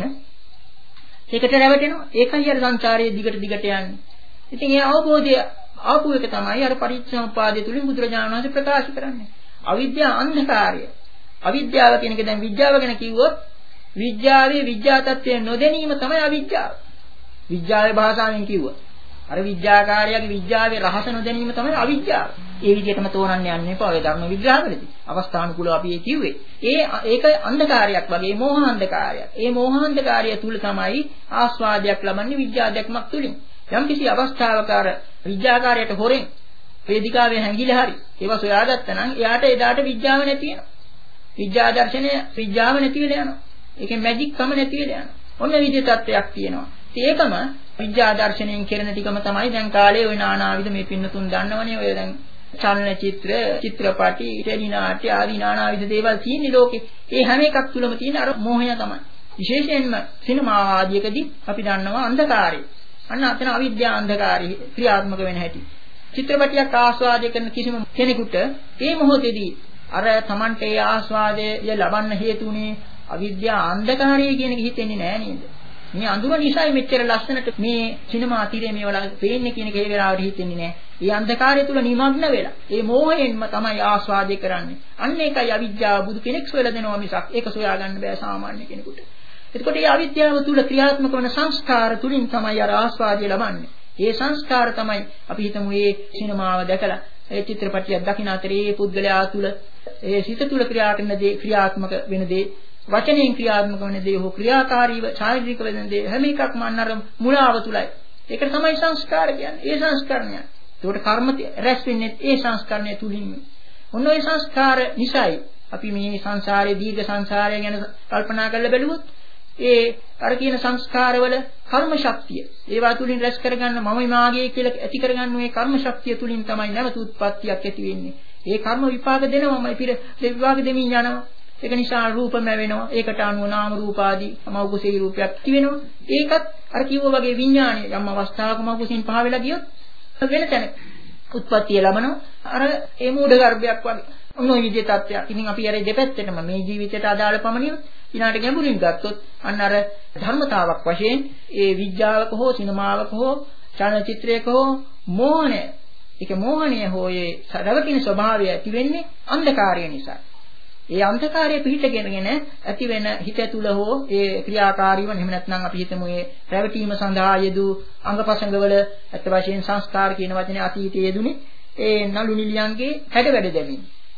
S2: ඒකට රැවටෙනවා. ඒකයි අර සංසාරයේ දිගට දිගට යන්නේ. ඉතින් ඒ අවබෝධය ආපු එක තමයි අර පරිච්ඡේදපාදය තුලින් බුදුරජාණන් වහන්සේ ප්‍රකාශ කරන්නේ. අවිද්‍යාව අන්ධකාරය. අවිද්‍යාව කියන එක දැන් විද්‍යාව ගැන කිව්වොත් විද්‍යාවේ විද්‍යා තත්ත්වය නොදැනීම තමයි අවිද්‍යාව. විද්‍යාවේ භාෂාවෙන් කිව්වොත් අර විද්‍යාකාරයාගේ විද්‍යාවේ රහස නොදැනීම තමයි අවිද්‍යාව. ඒ විදිහටම තෝරන්න යන්න එපා ඔය ධර්ම විග්‍රහවලදී. අවස්ථානුකූලව අපි ඒ කිව්වේ. ඒ ඒක අන්ධකාරයක් වගේ මෝහ අන්ධකාරයක්. ඒ මෝහ අන්ධකාරය තුල තමයි ආස්වාදයක් ලබන්නේ විද්‍යාදක්මක් තුලින්. යම් කිසි අවස්ථාවක අර විද්‍යාකාරයට හොරෙන් වේදිකාවේ හැංගිලා හරි ඒවා සොයාගත්තා නම් එයාට එදාට විද්‍යාව නැති වෙනවා. විද්‍යා දර්ශනය විද්‍යාව නැති වෙලා යනවා. ඒකේ මැජික් කම නැති වෙලා යනවා. ඔන්න විදිහ තත්ත්වයක් තියෙනවා. ඒකම විද්‍යා දර්ශනයෙන් කෙරෙන ටිකම තමයි දැන් කාලේ ওই නානාවිද මේ පින්නතුන් දන්නවනේ ඔය දැන් චලනචිත්‍ර, චිත්‍රපටි, ටෙලි නාට්‍ය ආදී නානාවිද දේවල් තියෙන ලෝකේ. ඒ හැම එකක් තුලම තියෙන අර මෝහය තමයි. විශේෂයෙන්ම සිනමා ආදියකදී අපි දන්නවා අන්ධකාරය. අන්න අතන අවිද්‍යා අන්ධකාරය ක්‍රියාත්මක වෙන හැටි. චිත්‍රපටියක් ආස්වාදය කරන කිසිම කෙනෙකුට ඒ මොහොතේදී අර Tamante ඒ ආස්වාදය ලබන්න හේතුුනේ අවිද්‍යා අන්ධකාරය කියන එක හිතෙන්නේ නෑ නේද? මේ අඳුර නිසායි මෙච්චර ලස්සනට මේ සිනමා තිරේ මේවල පේන්නේ කියන එක ඒ වෙලාවට හිතෙන්නේ නෑ. ඒ අන්ධකාරය තුල නිමග්න වෙලා ඒ මෝහයෙන්ම තමයි ආස්වාදේ කරන්නේ. අන්න ඒකයි අවිද්‍යාව බුදු කෙනෙක් සොයලා දෙනවා මිසක් ඒක සොයා ගන්න බෑ සාමාන්‍ය කෙනෙකුට. එතකොට මේ අවිද්‍යාව තුල ක්‍රියාත්මක වන සංස්කාර තුලින් තමයි අර ආස්වාදය ලබන්නේ. ඒ සංස්කාර තමයි අපි හිතමු මේ සිනමාව දැකලා ඒ චිත්‍රපටියක් දකින අතරේ මේ පුද්ගලයා තුල ඒ සිත තුල ක්‍රියා කරන දේ ක්‍රියාත්මක වෙන දේ වචනයෙන් ක්‍රියාත්මක වෙන දේ හෝ ක්‍රියාකාරීව ශාරීරික වෙන දේ හැම එකක්ම අන්නර මුලාව තුලයි. ඒකට තමයි සංස්කාර කියන්නේ. ඒ සංස්කරණය. ඒකට කර්ම රැස් වෙන්නේ ඒ සංස්කරණය තුලින්. ඔන්න ඔය සංස්කාර නිසායි අපි මේ සංසාරයේ දීර්ඝ සංසාරය ගැන කල්පනා කරලා බැලුවොත් ඒ අර කියන සංස්කාරවල කර්ම ශක්තිය ඒවා තුලින් රැස් කරගන්න මම මාගේ කියලා ඇති කරගන්න මේ කර්ම ශක්තිය තුලින් තමයි නැවත උත්පත්තියක් ඇති වෙන්නේ. ඒ කර්ම විපාක දෙනවමයි පිර විපාක දෙමින් යනවා. ඒක නිසා රූපම වෙනවා. ඒකට අනුව නාම රූප ආදී මව කුසේ රූපයක් තියෙනවා. ඒකත් අර කිව්වා වගේ විඥානය යම් අවස්ථාවක මව කුසින් පහ වෙලා ගියොත් වෙන තැනක උත්පත්තිය ලබනවා. අර ඒ මූඩ ගර්භයක් වගේ. ඔන්න ඔය විදිහේ තත්ත්වයක්. ඉතින් අපි අර දෙපැත්තටම මේ ජීවිතයට අදාළ පමණින් ඊනාට ගැඹුරින් ගත්තොත් අන්න අර ධර්මතාවක් වශයෙන් ඒ විද්‍යාවක හෝ සිනමාවක හෝ චලනචිත්‍රයක හෝ මෝහණය ඒක මෝහණය හෝ ඒ රැවටින ස්වභාවය ඇති වෙන්නේ අන්ධකාරය නිසා. ඒ අන්ධකාරය පිහිටගෙන ඇති වෙන හිත තුළ හෝ ඒ ක්‍රියාකාරීව එහෙම නැත්නම් අපි හිතමු ඒ රැවටීම සඳහා යෙදූ අංගපසංගවල අත් වශයෙන් සංස්කාර කියන වචනේ අතීතයේ යෙදුනේ ඒ නළු නිලියන්ගේ හැඩ වැඩ දැමීම.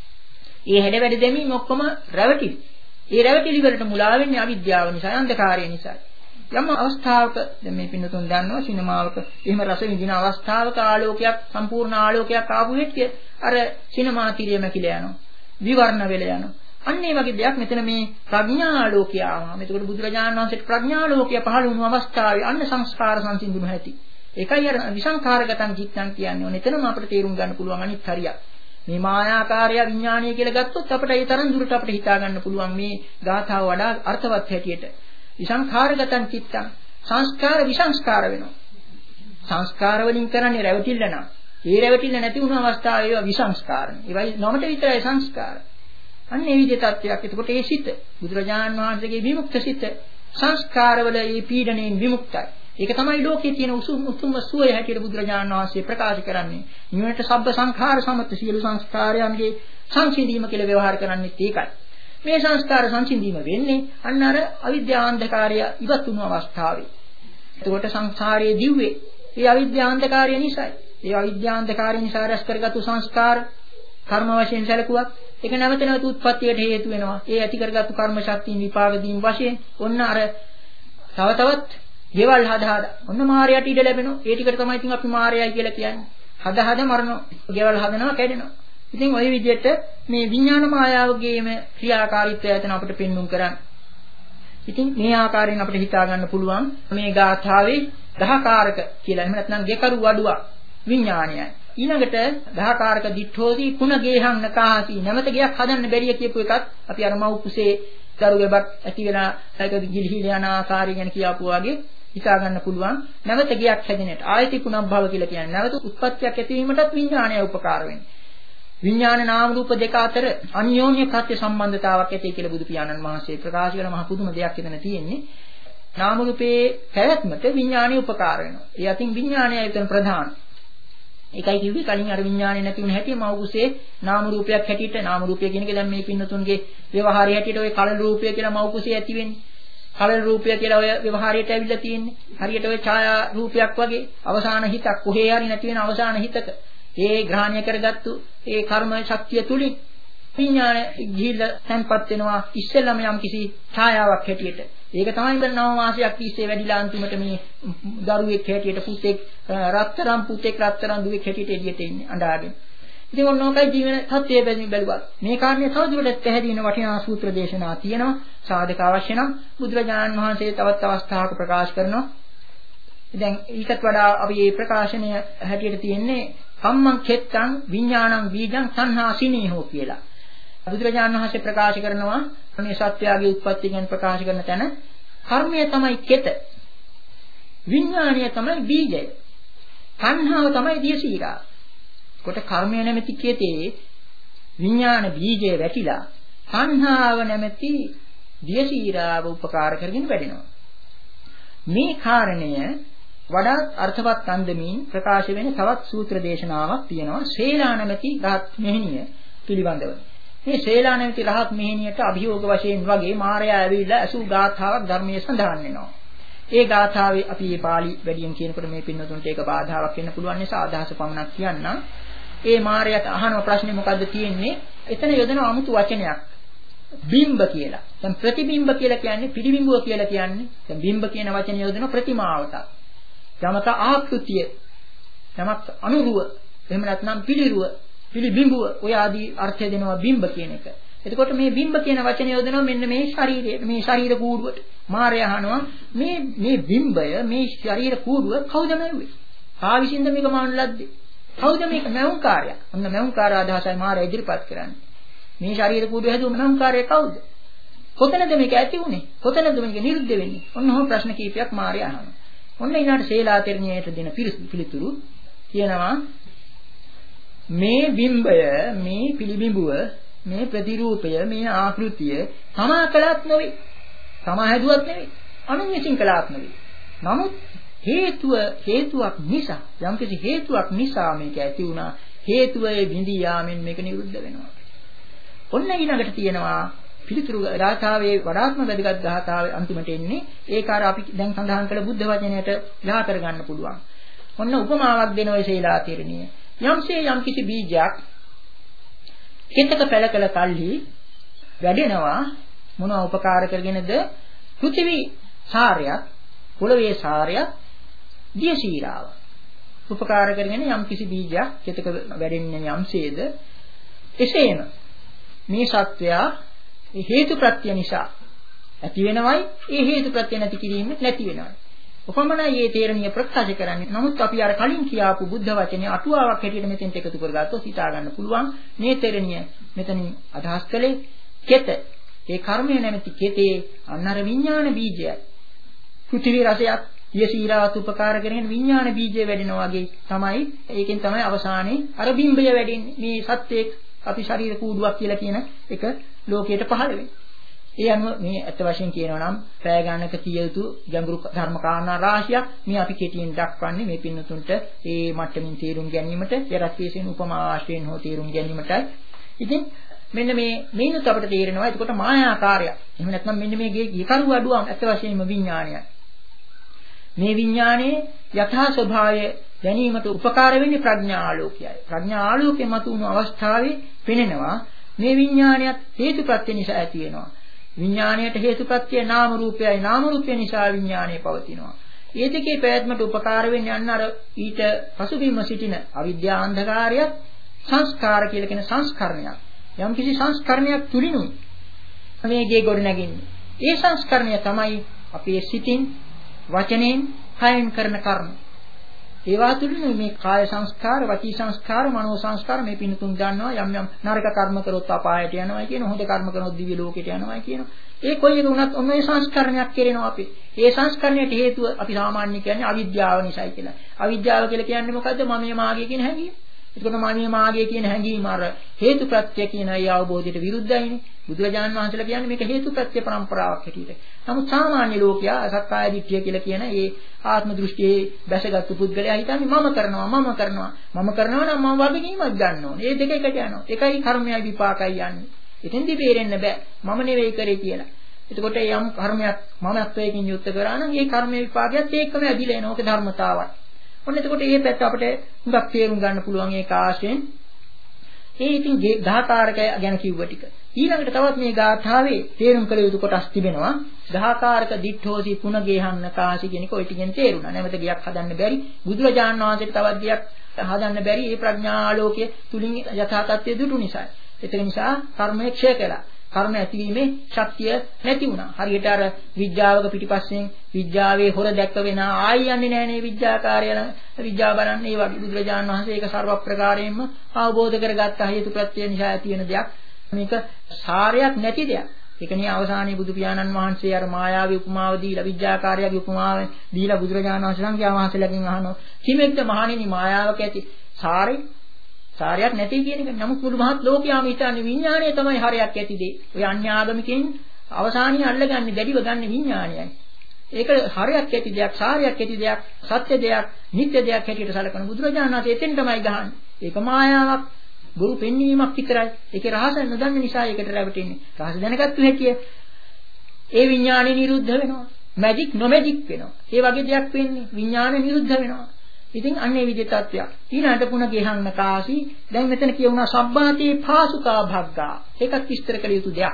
S2: ඒ හැඩ වැඩ දැමීම ඔක්කොම රැවටිලි. ඒ රැවටිලි වලට මුලා වෙන්නේ අවිද්‍යාව නිසා, අන්ධකාරය නිසා. යම් අවස්ථාවක දැන් මේ පින්නතුන් දන්නවා සිනමාවක එහෙම රස විඳින අවස්ථාවක ආලෝකයක් සම්පූර්ණ ආලෝකයක් ආපු වෙච්ච අර සිනමා තිරියම කියලා යනවා. විවරණ වෙලා යනවා. අන්න ඒ වගේ දෙයක් මෙතන මේ ප්‍රඥා ආලෝකය ආවම එතකොට බුදුරජාණන් වහන්සේට ප්‍රඥා ආලෝකය පහළ වුණු අවස්ථාවේ අන්න සංස්කාර සංසිඳුණු හැටි. ඒකයි අර විසංඛාරගතං චිත්තං කියන්නේ. එතනම අපිට තේරුම් ගන්න පුළුවන් අනිත් හරියක්. මේ මායාකාරය විඥානීය කියලා ගත්තොත් අපිට ඒ තරම් දුරට අපිට හිතා ගන්න පුළුවන් මේ ගාථාව වඩා අර්ථවත් හැටියට. විසංඛාරගතං චිත්තං සංස්කාර විසංස්කාර වෙනවා. සංස්කාර වලින් කරන්නේ රැවටිල්ල නා. ඒ රැවටිල්ල නැති වුණු අවස්ථාවේ ඒවා විසංස්කාරනේ. ඒවයි නොමත විතරයි සංස්කාර. අන්න ඒ විදිහේ තත්ත්වයක්. එතකොට ඒ සිත බුදුරජාණන් වහන්සේගේ විමුක්ත සිත සංස්කාරවල මේ පීඩණයෙන් විමුක්තයි. ඒක තමයි ලෝකයේ තියෙන උසුම් උතුම්ම සුවය හැටියට බුදුරජාණන් වහන්සේ ප්‍රකාශ කරන්නේ. නිවනට සබ්බ සංඛාර සමත්ත සියලු සංස්කාරයන්ගේ සංසිඳීම කියලා ව්‍යවහාර කරන්නේ ඒකයි. මේ සංස්කාර සංසිඳීම වෙන්නේ අන්න අර අවිද්‍යාන්ධකාරය ඉවත් වුණු අවස්ථාවේ. එතකොට සංසාරයේ දිව්වේ ඒ අවිද්‍යාන්ධකාරය නිසායි. ඒ අවිද්‍යාන්ධකාරය නිසා රැස් කරගත්තු සංස්කාර කර්ම වශයෙන් සැලකුවත් ඒක නැවත නැවත උත්පත්තියට හේතු වෙනවා. ඒ ඇති කරගත්තු කර්ම ශක්තියින් විපාක දීම් වශයෙන් ඔන්න අර තව තවත් ගෙවල් හදා හදා ඔන්න මායයට ඉඩ ලැබෙනවා. ඒ ටිකට තමයි ඉතින් අපි මායයි කියලා කියන්නේ. හදා හදා මරනවා. ගෙවල් හදනවා කැඩෙනවා. ඉතින් ওই විදිහට මේ විඥාන මායාවගේම ක්‍රියාකාරීත්වය ඇතන අපිට පෙන්눔 කරන්නේ. ඉතින් මේ ආකාරයෙන් අපිට හිතා ගන්න පුළුවන් මේ ගාථාවේ දහකාරක කියලා එහෙම නැත්නම් ගෙකරු වඩුවක් විඥානයයි. ඊළඟට දහකාරක දිඨෝදී පුන ගේහං නකාහති නැවත ගයක් හදන්න බැරිය කියපු එකත් අපි අර මව් කුසේ දරු ගෙබක් ඇති වෙලා ඒක ගිලිහිල යන ආකාරය ගැන කියපු වගේ හිතා ගන්න පුළුවන්. නැවත ගයක් හැදෙන්නට ආයති පුනබ්භව කියලා කියන්නේ නැවත උත්පත්තියක් ඇතිවීමටත් විඥානය උපකාර වෙන්නේ. විඥාන නාම රූප දෙක අතර අන්‍යෝන්‍ය ප්‍රත්‍ය සම්බන්ධතාවක් ඇති කියලා බුදු පියාණන් වහන්සේ ප්‍රකාශ කරන මහ පුදුම දෙයක් එතන තියෙන්නේ. නාම රූපේ පැවැත්මට විඥානය උපකාර වෙනවා. ඒ අතින් විඥානයයි එතන ප්‍රධාන. ඒකයි කිව්වේ කලින් අර විඥානේ නැති වුණ හැටි මව්කුසේ නාම රූපයක් හැටියට නාම රූපය කියන එක දැන් මේ පින්නතුන්ගේ ව්‍යවහාරය හැටියට ඔය කලල රූපය කියලා මව්කුසේ ඇති වෙන්නේ. කලල රූපය කියලා ඔය ව්‍යවහාරයට ඇවිල්ලා තියෙන්නේ. හරියට ඔය ඡායා රූපයක් වගේ අවසාන හිතක් කොහේ හරි නැති වෙන අවසාන හිතක ඒ ග්‍රහණය කරගත්තු ඒ කර්ම ශක්තිය තුලින් විඥාන ගිහිල්ලා තැන්පත් වෙනවා ඉස්සෙල්ලාම යම් කිසි ඡායාවක් හැටියට. ඒක තමයි නව මාසයක් තිස්සේ වැඩිලා අන්තිමට මේ දරුවෙක් හැටියට පුතෙක් රත්තරන් පුතෙක් රත්තරන් දුවෙක් හැටියට එළියට එන්නේ අඬාගෙන. ඉතින් ඔන්නෝකයි ජීවන තත්ත්වයේ බැඳි බැලුවා. මේ කාරණේ තවදුරටත් පැහැදිලි වෙන වටිනා සූත්‍ර දේශනා තියෙනවා. සාධක අවශ්‍ය නම් බුදුරජාණන් වහන්සේ තවත් අවස්ථාවක ප්‍රකාශ කරනවා. දැන් ඊටත් වඩා අපි මේ ප්‍රකාශනය හැටියට තියෙන්නේ කම්මං කෙත්තං විඥානං බීජං සංහා සිනේහෝ කියලා. බුදුරජාණන් වහන්සේ ප්‍රකාශ කරනවා මේ සත්‍යයේ උත්පත්ති ගැන ප්‍රකාශ කරන තැන කර්මය තමයි කෙත. විඥානය තමයි බීජය. සංහාව තමයි දියසීරා. කොට කර්මය නැමැති කෙතේ විඥාන බීජය වැටිලා සංහාව නැමැති දියසීරාව උපකාර කරගෙන වැඩෙනවා. මේ කාරණය වඩාත් අර්ථවත් අන්දමින් ප්‍රකාශ වෙන තවත් සූත්‍ර දේශනාවක් තියෙනවා ශේලා නැමැති රහත් මෙහෙණිය පිළිබඳව. මේ ශේලා නැමැති රහත් මෙහෙණියට අභියෝග වශයෙන් වගේ මාරයා ඇවිල්ලා අසු ගාථාවක් ධර්මයේ සඳහන් වෙනවා. ඒ ගාථාවේ අපි මේ පාළි වැඩියෙන් කියනකොට මේ පින්නතුන්ට ඒක බාධාවක් වෙන්න පුළුවන් නිසා අදහස පමණක් කියන්නම්. ඒ මාරයාට අහන ප්‍රශ්නේ මොකද්ද තියෙන්නේ? එතන යොදන 아무තු වචනයක්. බිම්බ කියලා. දැන් ප්‍රතිබිම්බ කියලා කියන්නේ පිළිබිඹුව කියලා කියන්නේ. දැන් බිම්බ කියන වචනේ යොදන ප්‍රතිමාවට. යමක ආකෘතිය යමක් අනුරුව එහෙම නැත්නම් පිළිරුව පිළිබිඹුව ඔය ආදී අර්ථය දෙනවා බිම්බ කියන එක. එතකොට මේ බිම්බ කියන වචනය යොදනවා මෙන්න මේ ශරීරයේ මේ ශරීර කූඩුවට. මාරය අහනවා මේ මේ බිම්බය මේ ශරීර කූඩුව කවුද මැව්වේ? ආවිසින්ද මේක මාන ලද්දේ? කවුද මේක මැවුම්කාරයා? අන්න මැවුම්කාර අදහසයි මාරය ඉදිරිපත් කරන්නේ. මේ ශරීර කූඩුව හැදුව මනෝංකාරය කවුද? කොතනද මේක ඇති වුනේ? කොතනද මේක නිරුද්ධ වෙන්නේ? ඔන්න ඔහොම ප්‍රශ්න කීපයක් මාර්ය අහනවා. ඔන්න ඊළාට ශේලාතෙරණියට දෙන පිළිතුරු කියනවා මේ බිම්බය, මේ පිළිබිඹුව, මේ ප්‍රතිරූපය, මේ ආකෘතිය තමා කළත් නෙවෙයි. තමා හැදුවත් නෙවෙයි. අනුන් විසින් කළාත් නෙවෙයි. නමුත් හේතුව හේතුවක් නිසා යම්කිසි හේතුවක් නිසා මේක ඇති වුණා. හේතුවේ බිඳී යාමෙන් මේක නිරුද්ධ වෙනවා. ඔන්න ඊළඟට තියෙනවා පිළිතුරු ගාථාවේ වඩාත්ම වැදගත් ගාථාවේ අන්තිමට එන්නේ ඒක අර අපි දැන් සඳහන් කළ බුද්ධ වචනයට යහා කරගන්න පුළුවන්. ඔන්න උපමාවක් දෙන ඔය ශීලාතිරණිය. යම්සේ යම්කිසි බීජයක් කෙතක පැල කළ කල්හි වැඩෙනවා මොනවා උපකාර කරගෙනද? පෘථිවි සාරයක්, පොළවේ සාරයක්, දිය ශීලාව. උපකාර කරගෙන යම්කිසි බීජයක් කෙතක වැඩෙන්නේ යම්සේද එසේම මේ සත්වයා හේතු ප්‍රත්‍ය නිසා ඇති වෙනවයි, ඒ හේතු ප්‍රත්‍ය නැති කිරීම නැති වෙනවයි. උපමනයි මේ තේරණිය ප්‍රකාශ කරන්නේ. නමුත් අපි අර කලින් කියාපු බුද්ධ වචනේ අටුවාවක් හැටියට මෙතෙන්ට එකතු කරගත්තොත් හිතා ගන්න පුළුවන් මේ තේරණිය මෙතනින් අදහස් කළේ කෙත. ඒ කර්මය නැමැති කෙතේ අන්නර විඥාන බීජයයි. පෘථිවි රසයක් යසීරාවත් උපකාර කරගෙන විඥාන බීජය වැඩෙනවා වගේ තමයි. ඒකෙන් තමයි අවසානයේ අර බිම්බය වැඩෙන්නේ. මේ සත්‍යයේ අපි ශරීර කූඩුවක් කියලා කියන එක ලෝකයට පහළ වෙන්නේ. ඒ අනුව මේ අත් වශයෙන් කියනවා නම් පැය ගන්නක තිය යුතු ගැඹුරු ධර්ම කාරණා රාශියක් මේ අපි කෙටියෙන් දක්වන්නේ මේ පින්නතුන්ට ඒ මට්ටමින් තේරුම් ගැනීමට, යරත් විශේෂයෙන් උපමා ආශ්‍රයෙන් හෝ තේරුම් ගැනීමටයි. ඉතින් මෙන්න මේ මේනුත් අපිට තේරෙනවා. එතකොට මායාකාරය. එහෙම නැත්නම් මෙන්න මේ ගිකරු අඩුවම අත් වශයෙන්ම විඥානයයි. මේ විඥානයේ යථා ස්වභාවය දැනීමට උපකාර වෙන්නේ ප්‍රඥා ආලෝකයයි. ප්‍රඥා ආලෝකයේ මතුවුණු අවස්ථාවේ පෙනෙනවා මේ විඥානයත් හේතුප්‍රත්‍ය නිසා ඇති වෙනවා. විඥාණයට හේතුප්‍රත්‍ය නාම රූපයයි, නාම රූපය නිසා විඥානය පවතිනවා. ඒ දෙකේ පැවැත්මට උපකාර වෙන්නේ අන්න අර ඊට පසුබිම්ම සිටින අවිද්‍යා අන්ධකාරයත් සංස්කාර කියලා කියන සංස්කරණයක්. යම්කිසි සංස්කරණයක් තුලිනුයි මේගේ ගොඩ නැගෙන්නේ. ඒ සංස්කරණය තමයි අපේ සිතින්, වචනෙන්, කයෙන් කරන කර්ම. ඒවා තුලින් මේ කාය සංස්කාර, වචී සංස්කාර, මනෝ සංස්කාර මේ පින්තුන් දන්නවා. යම් යම් නරක කර්ම කරොත් අපායට යනවා කියන, හොඳ කර්ම කරොත් දිව්‍ය ලෝකයට යනවා කියන. ඒ කොයි එක වුණත් ඔන්න ඒ සංස්කරණයක් කෙරෙනවා අපි. ඒ සංස්කරණයට හේතුව අපි සාමාන්‍ය කියන්නේ අවිද්‍යාව නිසායි කියලා. අවිද්‍යාව කියලා කියන්නේ මොකද්ද? මමයේ මාගේ කියන හැඟීම. එතකොට මමයේ මාගේ කියන හැඟීම අර හේතුප්‍රත්‍ය කියන ඒ අවබෝධයට විරුද්ධයිනේ. බුදුරජාණන් වහන්සේලා කියන්නේ මේක හේතුප්‍රත්‍ය પરම්පරාවක් හැටියට. නමුත් සාමාන්‍ය ලෝකයා සක්කාය දිට්ඨිය කියලා කියන ඒ ආත්ම දෘෂ්ටියේ බැසගත්තු පුද්ගලයා හිතන්නේ මම කරනවා මම කරනවා මම කරනවා නම් මම වගකීමක් ගන්න ඕනේ. මේ දෙක එකට යනවා. එකයි කර්මයයි විපාකයි යන්නේ. එතෙන්දි බේරෙන්න බෑ. මම නෙවෙයි කරේ කියලා. එතකොට යම් කර්මයක් මමත්වයෙන් යුක්ත කරා නම් ඒ කර්මයේ විපාකයත් ඒකම ඇදිලා එනවා. ඒක ධර්මතාවයි. ඔන්න එතකොට මේ පැත්ත අපිට හුඟක් තේරුම් ගන්න පුළුවන් ඒක ආශ්‍රයෙන්. ඒ ඉතින් ගාථාරක ගැන කිව්ව ටික. ඊළඟට තවත් මේ ගාථාවේ තේරුම් කළ යුතු කොටස් තිබෙනවා. ගාථාරක දිඨෝසි පුනගේහන්න කාසි කියන කොයි ටිකෙන් තේරුණා. නැවත ගියක් හදන්න බැරි. බුදුරජාණන් වහන්සේට තවත් ගියක් හදන්න බැරි. මේ ප්‍රඥා ආලෝකයේ තුලින් යථා තත්ත්වය දුටු නිසා. ඒක නිසා කර්මය ක්ෂය කළා. කර්ම ඇතිවීමේ ශක්තිය නැති වුණා. හරියට අර විද්‍යාවක පිටිපස්සෙන් විද්‍යාවේ හොර දැක්ක වෙන ආයි යන්නේ නැහැ නේ විද්‍යාකාරය විද්‍යාව බලන්නේ. ඒ වගේ බුදුරජාණන් වහන්සේ ඒක ਸਰව ප්‍රකාරයෙන්ම අවබෝධ කරගත්ත හේතු ප්‍රත්‍ය නිසා ඇති වෙන දෙයක්. මේක සාරයක් නැති දෙයක්. ඒකනේ අවසානයේ බුදු පියාණන් වහන්සේ අර මායාවී උපමාව දීලා විද්‍යාකාරයාගේ උපමාව දීලා බුදුරජාණන් වහන්සේ සංඝයා වහන්සේලාගෙන් අහනවා කිමෙක්ද මහණෙනි මායාවක ඇති සාරේ සාරයක් නැති කියන එක. නමුත් මුළු මහත් ලෝකයාම හිතන්නේ විඥාණය තමයි හරයක් ඇති දෙය. ඔය අන්‍ය ආගමිකෙන් අවසානිය අල්ලගන්නේ දැඩිව ගන්න විඥාණයයි. ඒක හරයක් ඇති දෙයක්, සාරයක් ඇති දෙයක්, සත්‍ය දෙයක්, නිත්‍ය දෙයක් හැටියට සැලකන බුදුරජාණන් වහන්සේ එතෙන් තමයි ගහන්නේ. ඒක මායාවක්, බොරු පෙන්වීමක් විතරයි. ඒකේ රහස නොදන්න නිසා ඒකට රැවටෙන්නේ. රහස දැනගත්තු හැටිය ඒ විඥාණය නිරුද්ධ වෙනවා. මැජික් නොමැජික් වෙනවා. ඒ වගේ දෙයක් වෙන්නේ. විඥාණය නිරුද්ධ වෙනවා. ඉතින් අන්නේ විදිහට තත්ත්වයක්. ඊළඟට පුණ ගෙහන්න කාසි. දැන් මෙතන කියුණා සබ්බාතේ පාසුකා භග්ගා. ඒකත් විස්තර කළ යුතු දෙයක්.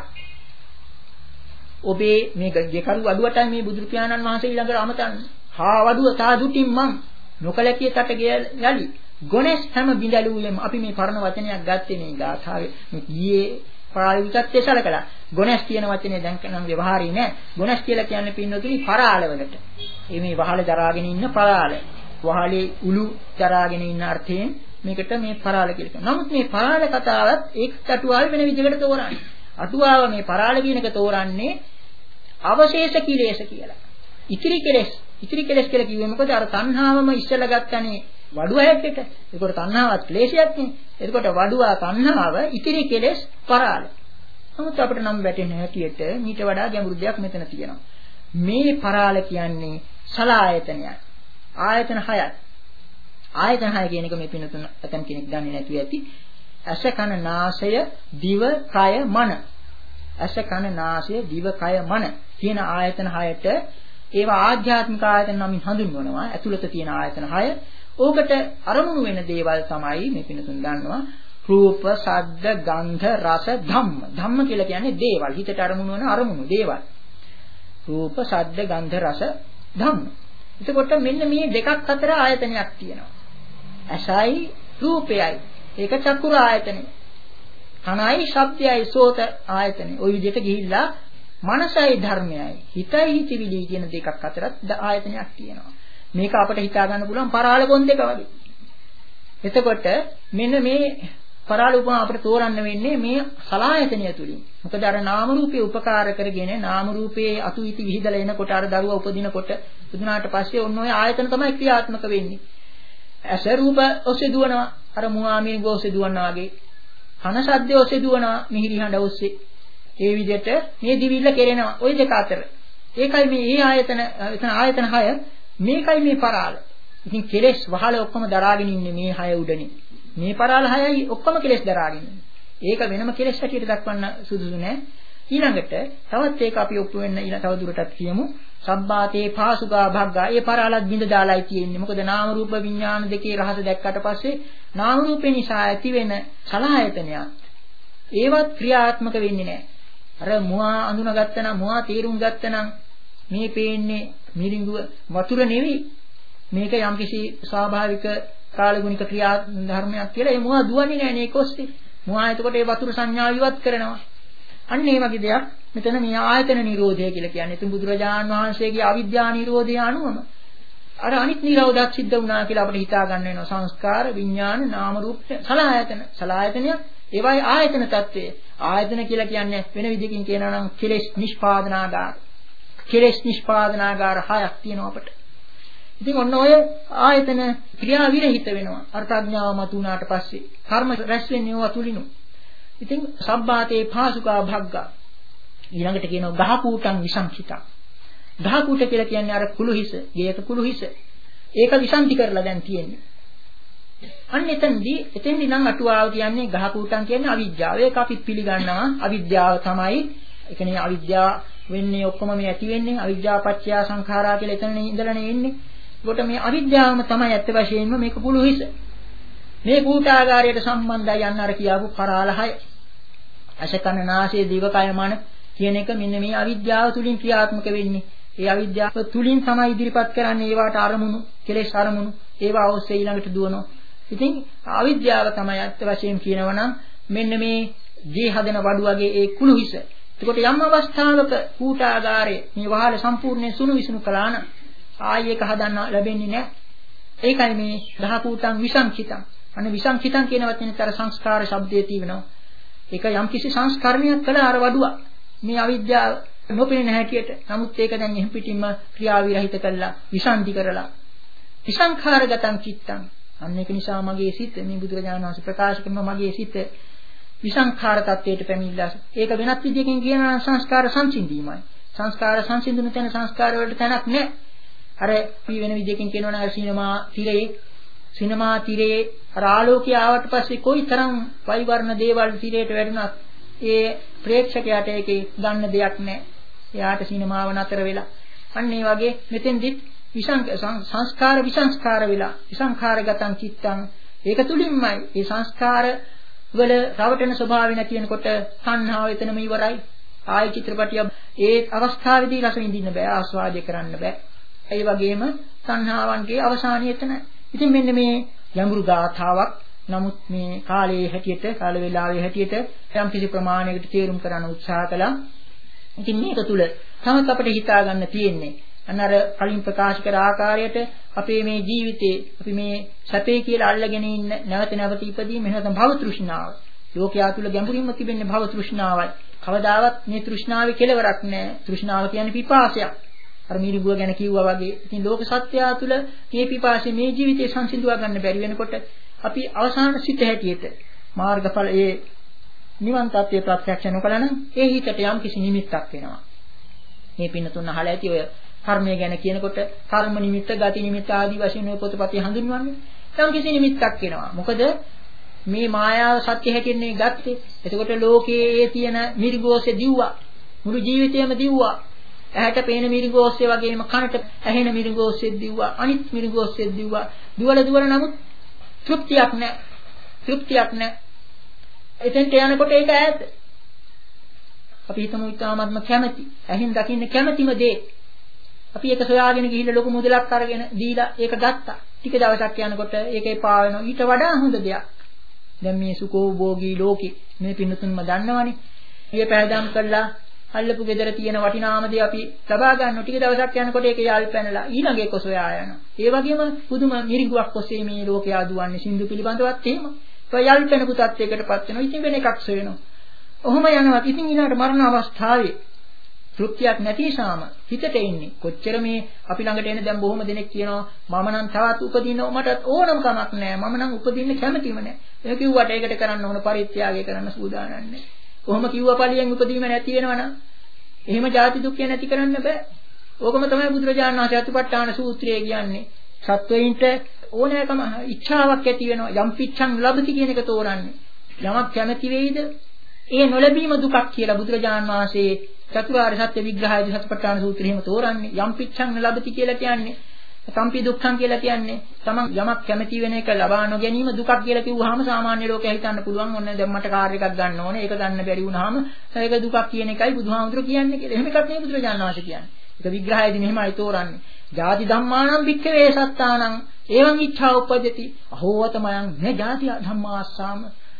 S2: ඔබේ මේ ගෙකරු අඩුවටයි මේ බුදු පියාණන් වහන්සේ ඊළඟට අමතන්නේ. හා වඩුව තා දුටින් මං නොකලකිය තට යලි. ගොනස් හැම බිඳලුවෙම අපි මේ පරණ වචනයක් ගත්තේ මේ ගාථාවේ. මේ ඊයේ ප්‍රායෝගිකත්වයේ සලකලා. ගොනස් කියන වචනේ දැන් නම් ව්‍යවහාරී නෑ. ගොනස් කියලා කියන්නේ පින්නතුනි පරාලවලට. මේ වහල දරාගෙන ඉන්න පරාල. වහලේ උළු දරාගෙන ඉන්න අර්ථයෙන් මේකට මේ පරාල කියලා කියනවා. නමුත් මේ පරාල කතාවත් ඒකට අටුවාව වෙන විදිහකට තෝරන්නේ. අටුවාව මේ පරාල කියන එක තෝරන්නේ අවශේෂ කිලේශ කියලා. ඉතිරි කෙලෙස් ඉතිරි කෙලෙස් කියලා කිව්වේ මොකද? අර තණ්හාවම ඉස්සලා ගත්තනේ වඩුව හැටියට. ඒකට තණ්හාවත් ක්ලේශයක් නේ. එතකොට වඩුවා තණ්හාව ඉතිරි කෙලෙස් පරාල. නමුත් අපිට නම් වැටෙන හැටියට මීට වඩා ගැඹුරු දෙයක් මෙතන තියෙනවා. මේ පරාල කියන්නේ සලායතනයක්. ආයතන හයක්. ආයතන හය කියන එක මේ පිනතුන අතන් කෙනෙක් දන්නේ නැතුව ඇති. ඇස කන නාසය දිව කය මන. ඇස කන නාසය දිව කය මන කියන ආයතන හයට ඒවා ආධ්‍යාත්මික ආයතන නමින් හඳුන්වනවා. ඇතුළත තියෙන ආයතන හය. ඕකට අරමුණු වෙන දේවල් තමයි මේ පිනතුන් දන්නවා. රූප, ශබ්ද, ගන්ධ, රස, ධම්ම. ධම්ම කියලා කියන්නේ දේවල්. හිතට අරමුණු වෙන අරමුණු දේවල්. රූප, ශබ්ද, ගන්ධ, රස, ධම්ම. එතකොට මෙන්න මේ දෙකක් අතර ආයතනයක් තියෙනවා. ඇසයි රූපයයි. ඒක චක්කුර ආයතනය. කනයි ශබ්දයයි සෝත ආයතනය. ওই විදිහට ගිහිල්ලා මනසයි ධර්මයයි හිතයි හිතවිලි කියන දෙකක් අතරත් ආයතනයක් තියෙනවා. මේක අපිට හිතා ගන්න පුළුවන් පරාල කොන් දෙක වගේ. එතකොට මෙන්න මේ පරාල උපමා අපිට තෝරන්න වෙන්නේ මේ සලායතනය තුලින්. මොකද අර නාම රූපේ උපකාර කරගෙන නාම රූපේ අතු ඉති විහිදලා එනකොට අර දරුවා උපදිනකොට උදුනාට පස්සේ ඔන්න ඔය ආයතන තමයි ක්‍රියාත්මක වෙන්නේ. ඇස රූප ඔස්සේ දුවනවා අර මුවාමී ගෝසේ දුවනවා වගේ. කන ශබ්දය ඔස්සේ දුවනවා මිහිරි හඬ ඔස්සේ. ඒ විදිහට මේ දිවිල්ල කෙරෙනවා ওই දෙක අතර. ඒකයි මේ මේ ආයතන එතන ආයතන හය මේකයි මේ පරාල. ඉතින් කෙලෙස් වහල ඔක්කොම දරාගෙන ඉන්නේ මේ හය උඩනේ. මේ පරාල හයයි ඔක්කොම කෙලෙස් දරාගෙන ඉන්නේ. ඒක වෙනම කෙලෙස් හැටියට දක්වන්න සුදුසු නෑ. ඊළඟට තවත් ඒක අපි ඔප්පු වෙන්න ඊළඟ තව දුරටත් කියමු. සබ්බාතේ පාසුගා භග්ගා. ඒ පරාලත් බිඳ දාලායි තියෙන්නේ. මොකද නාම රූප විඥාන දෙකේ රහස දැක්කට පස්සේ නාම රූපේ නිසා ඇති වෙන සලආයතනයක් ඒවත් ක්‍රියාත්මක වෙන්නේ නෑ. අර මුවා අඳුනගත්තනම් මුවා තීරුම් ගත්තනම් මේ පේන්නේ මිරිඟුව වතුර නෙවෙයි. මේක යම්කිසි ස්වාභාවික කාලගුණික ක්‍රියා ධර්මයක් කියලා. ඒ මුවා දුවන්නේ නෑ නේ කොස්සේ. මුවා එතකොට ඒ වතුර සංඥාව ඉවත් කරනවා. අන්න ඒ වගේ දෙයක් මෙතන මේ ආයතන නිරෝධය කියලා කියන්නේ. ඉතින් බුදුරජාන් වහන්සේගේ අවිද්‍යා නිරෝධය අනුවම අර අනිත් නිරෝධයක් සිද්ධ වුණා කියලා අපිට හිතා ගන්න වෙනවා. සංස්කාර, විඥාන, නාම රූප, සලආයතන. සලආයතනය ඒවයි ආයතන తත්වය. ආයතන කියලා කියන්නේ වෙන විදිහකින් කියනවා නම් කෙලෙස් නිෂ්පාදනාගාර. කෙලෙස් නිෂ්පාදනාගාර හයක් තියෙනවා අපිට. ඉතින් ඔන්න ඔය ආයතන ක්‍රියා විරහිත වෙනවා. අර ප්‍රඥාව මත උනාට පස්සේ කර්ම රැස් වෙන්නේ ඒවා තුලිනු. ඉතින් සබ්බාතේ පාසුකා භග්ගා ඊළඟට කියනවා ගහකූටං විසංඛිතං. ගහකූට කියලා කියන්නේ අර කුළු හිස, ගේක කුළු හිස. ඒක විසංති කරලා දැන් තියෙන්නේ. අන්න එතනදී එතෙන්දී නම් අටුවාව කියන්නේ ගහකූටං කියන්නේ අවිද්‍යාව. ඒක අපි පිළිගන්නවා. අවිද්‍යාව තමයි. ඒ කියන්නේ අවිද්‍යාව වෙන්නේ ඔක්කොම මේ ඇති වෙන්නේ අවිද්‍යාව පත්‍ය සංඛාරා කියලා එතන ඉඳලානේ එන්නේ. ඒකට මේ අවිද්‍යාවම තමයි ඇත්ත වශයෙන්ම මේක කුළු හිස. මේ කූටාගාරයට සම්බන්ධයි යන්න අර කියාපු පරාල හය. අශකන නාසය දිවකය මන කියන එක මෙන්න මේ අවිද්‍යාව තුලින් ක්‍රියාත්මක වෙන්නේ. ඒ අවිද්‍යාව තුලින් තමයි ඉදිරිපත් කරන්නේ ඒවට අරමුණු, කෙලෙස් අරමුණු, ඒවා ඔස්සේ ඊළඟට දුවනවා. ඉතින් අවිද්‍යාව තමයි අත්ත වශයෙන් කියනවනම් මෙන්න මේ දී හදන වඩු වගේ ඒ කුළු හිස. එතකොට යම් අවස්ථාවක කූටාගාරයේ මේ වහල සම්පූර්ණයෙන් සුණු විසුණු කළා නම් ආයෙ එක හදන්න ලැබෙන්නේ නැහැ. ඒකයි මේ දහ කූටං විසංඛිතං. අන්න විසංඛිතං කියන වචනේ තර සංස්කාර શબ્දයේ තියෙනවා. ඒක යම් කිසි සංස්කරණයක් කළ අර වඩුවා මේ අවිද්‍යාව නොපෙනෙන හැටියට. නමුත් ඒක දැන් එහෙම් පිටින්ම ක්‍රියා විරහිත කළා, විසන්ති කරලා. විසංඛාරගතං චිත්තං. අන්න ඒක නිසා මගේ සිත මේ බුදුරජාණන් වහන්සේ ප්‍රකාශ කරන මගේ සිත විසංඛාර තත්වයට පැමිණිලා. ඒක වෙනත් විදිහකින් කියනවා සංස්කාර සංසිඳීමයි. සංස්කාර සංසිඳුන තැන සංස්කාර වලට තැනක් නැහැ. අර අපි වෙන විදිහකින් කියනවා නම් සිනමා තිරේ සිනමා තිරේ අර ආලෝකය ආවට පස්සේ කොයිතරම් පරිවර්ණ දේවල් තිරේට වැටුණත් ඒ ප්‍රේක්ෂකයාට ඒකේ ගන්න දෙයක් නැහැ. එයාට සිනමාව නතර වෙලා. අන්න ඒ වගේ මෙතෙන්දිත් සංස්කාර විසංස්කාර වෙලා විසංඛාරගතං චිත්තං ඒක තුලින්මයි මේ සංස්කාර වල රවටන ස්වභාවය නැති වෙනකොට සංහාව එතනම ඉවරයි. ආයි චිත්‍රපටිය ඒ අවස්ථාවේදී රස විඳින්න බෑ, ආස්වාදය කරන්න බෑ. ඒ වගේම සංහාවන්ගේ අවසානය එතනයි. ඉතින් මෙන්න මේ යඟුරු ගාථාවක්. නමුත් මේ කාලයේ හැටියට කාල වේලාවේ හැටියට යම් කිසි ප්‍රමාණයකට තේරුම් කරන්න උත්සාහ කළා. ඉතින් මේක තුල තමත් අපිට හිතා ගන්න තියෙන්නේ අන්න අර කලින් ප්‍රකාශ කර ආකාරයට අපේ මේ ජීවිතේ අපි මේ සැපේ කියලා අල්ලගෙන ඉන්න නැවත නැවත ඉපදීම එහෙනම් භව තෘෂ්ණාව. ලෝකයා තුල ගැඹුරින්ම තිබෙන්නේ භව තෘෂ්ණාවයි. කවදාවත් මේ තෘෂ්ණාවේ කෙලවරක් නැහැ. තෘෂ්ණාව කියන්නේ පිපාසයක්. අර මිරිඟුව ගැන කිව්වා වගේ. ඉතින් ලෝක සත්‍යය තුල මේ පිපාසය මේ ජීවිතේ සංසිඳුවා ගන්න බැරි වෙනකොට අපි අවසාන සිත හැටියට මාර්ගඵල ඒ නිවන් තත්ත්වයේ ප්‍රත්‍යක්ෂ නොකළා නම් ඒ හිතට යම් කිසි නිමිත්තක් වෙනවා. මේ පින්නතුන් අහලා ඇති ඔය කර්මය ගැන කියනකොට කර්ම නිමිත්ත, ගති නිමිත්ත ආදී වශයෙන් ඔය පොතපතේ හඳුන්වන්නේ. යම් කිසි නිමිත්තක් වෙනවා. මොකද මේ මායාව සත්‍ය හැටින්නේ ගත්තේ. එතකොට ලෝකයේ තියෙන මිරිඟුවෝසේ දිව්වා. මුළු ජීවිතයම දිව්වා. ඇහැට පේන මිරිඟුවෝසේ වගේම කනට ඇහෙන මිරිඟුවෝසේ දිව්වා. අනිත් මිරිඟුවෝසේ දිව්වා. දුවල දුවල නමුත් තෘප්තියක් නැහැ. තෘප්තියක් නැහැ. එතෙන්ට යනකොට ඒක ඈත. අපි හිතමු ඉතාමත්ම කැමැති, ඇහින් දකින්න කැමැතිම දේ. අපි ඒක සොයාගෙන ගිහිල්ලා ලොකු මුදලක් අරගෙන දීලා ඒක ගත්තා. ටික දවසක් යනකොට ඒක එපා වෙනවා. ඊට වඩා හොඳ දෙයක්. දැන් මේ සුඛෝභෝගී ලෝකේ මේ පින්නතුන්ම දන්නවනේ. ඊයේ පැහැදම් කළා අල්ලපු ගෙදර තියෙන වටිනාම දේ අපි ලබා ගන්න ටික දවසක් යනකොට ඒක යාල් පැනලා ඊළඟ එක සොයා යනවා. ඒ වගේම පුදුම මිරිඟුවක් ඔස්සේ මේ ලෝකය ආදුවන්නේ සින්දු පිළිබඳවත් එහෙම. ඒ යල් පැනපු තත්යකටපත් වෙනවා. ඉතින් වෙන එකක් සොයනවා. ඔහොම යනවා. ඉතින් ඊළඟට මරණ අවස්ථාවේ තෘප්තියක් නැති නිසාම හිතට එන්නේ කොච්චර මේ අපි ළඟට එන දැන් බොහොම දෙනෙක් කියනවා මම නම් තවත් උපදින්න මට ඕනම කමක් නැහැ. මම නම් උපදින්න කැමතිම නැහැ. ඒ කිව්වට ඒකට කරන්න ඕන පරිත්‍යාගය කරන්න සූදානම් නැහැ. කොහොම කිව්වා පළියෙන් උපදීම නැති වෙනවනම් එහෙම ජාති දුක්ඛය නැති කරන්න බෑ. ඕකම තමයි බුදුරජාණන් වහන්සේ අතිපට්ඨාන සූත්‍රයේ කියන්නේ. සත්වයින්ට ඕනෑකම ඉච්ඡාවක් ඇති වෙනවා. යම් පිච්ඡං ලබති කියන එක තෝරන්නේ. යමක් කැමති වෙයිද? ඒ නොලැබීම දුකක් කියලා බුදුරජාණන් වහන්සේ චතුරාර්ය සත්‍ය විග්‍රහයේදී සතිපට්ඨාන සූත්‍රයේම තෝරන්නේ. යම් පිච්ඡං ලබති කියලා කියන්නේ සම්පි දුක්ඛං කියලා කියන්නේ තමන් යමක් කැමති වෙන එක ලබා නොගැනීම දුකක් කියලා කිව්වහම සාමාන්‍ය ලෝකයා හිතන්න පුළුවන් ඔන්න දැන් මට කාර් එකක් ගන්න ඕනේ ඒක ගන්න බැරි වුණාම ඒක දුකක් කියන එකයි බුදුහාමුදුරුවෝ කියන්නේ කියලා. එහෙම එකක් නෙවෙයි බුදුරජාණන් වහන්සේ කියන්නේ. ඒක විග්‍රහයේදී මෙහෙමයි තෝරන්නේ. ජාති ධම්මානම් භික්ඛවේ සත්තානං එවං ඉච්ඡා උපජ්ජති අහෝවතමයන් නේ ජාති ධම්මාස්සාම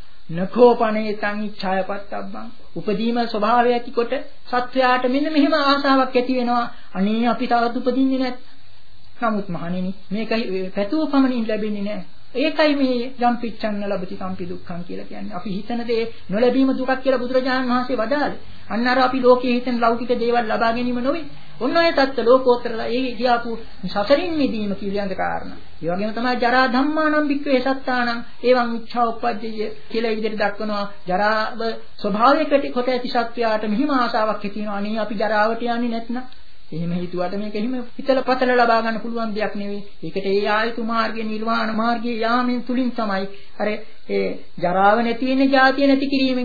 S2: නකෝපනේ තං ඉච්ඡාය පත්තබ්බං උපදීම ස්වභාවය ඇතිකොට සත්වයාට මෙන්න මෙහෙම ආසාවක් ඇති වෙනවා. අනේ අපි තවත් උපදින්නේ නැත්. නමුත් මහණෙනි මේක පැතුව පමණින් ලැබෙන්නේ නැහැ. ඒකයි මේ යම් පිච්ඡන්න ලැබති සම්පි දුක්ඛං කියලා කියන්නේ. අපි හිතන දේ නොලැබීම දුකක් කියලා බුදුරජාණන් වහන්සේ වදාළේ. අන්න අර අපි ලෝකයේ හිතන ලෞකික දේවල් ලබා ගැනීම නෙවෙයි. ඔන්න ඔය தත්ත්ව ලෝකෝත්තරලා ඒ කියාපු සසරින් මිදීම කියන කාරණා. ඒ වගේම තමයි ජරා ධම්මානම් භික්ඛවේ සත්තානම් එවං ඉච්ඡා උප්පජ්ජය කියලා විදිහට දක්වනවා. ජරාව ස්වභාවයකට කොට ඇති සත්වයාට මෙහිම ආසාවක් ඇති වෙනවා. අනේ අපි ජරාවට යන්නේ නැත්නම් එහෙම හිතුවට මේක එහෙම හිතල පතල ලබා ගන්න පුළුවන් දෙයක් නෙවෙයි. ඒකට ඒ ආයතු මාර්ගයේ නිර්වාණ මාර්ගයේ යාමෙන් තුලින් තමයි අර ඒ ජරාව නැති වෙන්නේ ජාතිය නැති කිරීමෙන්.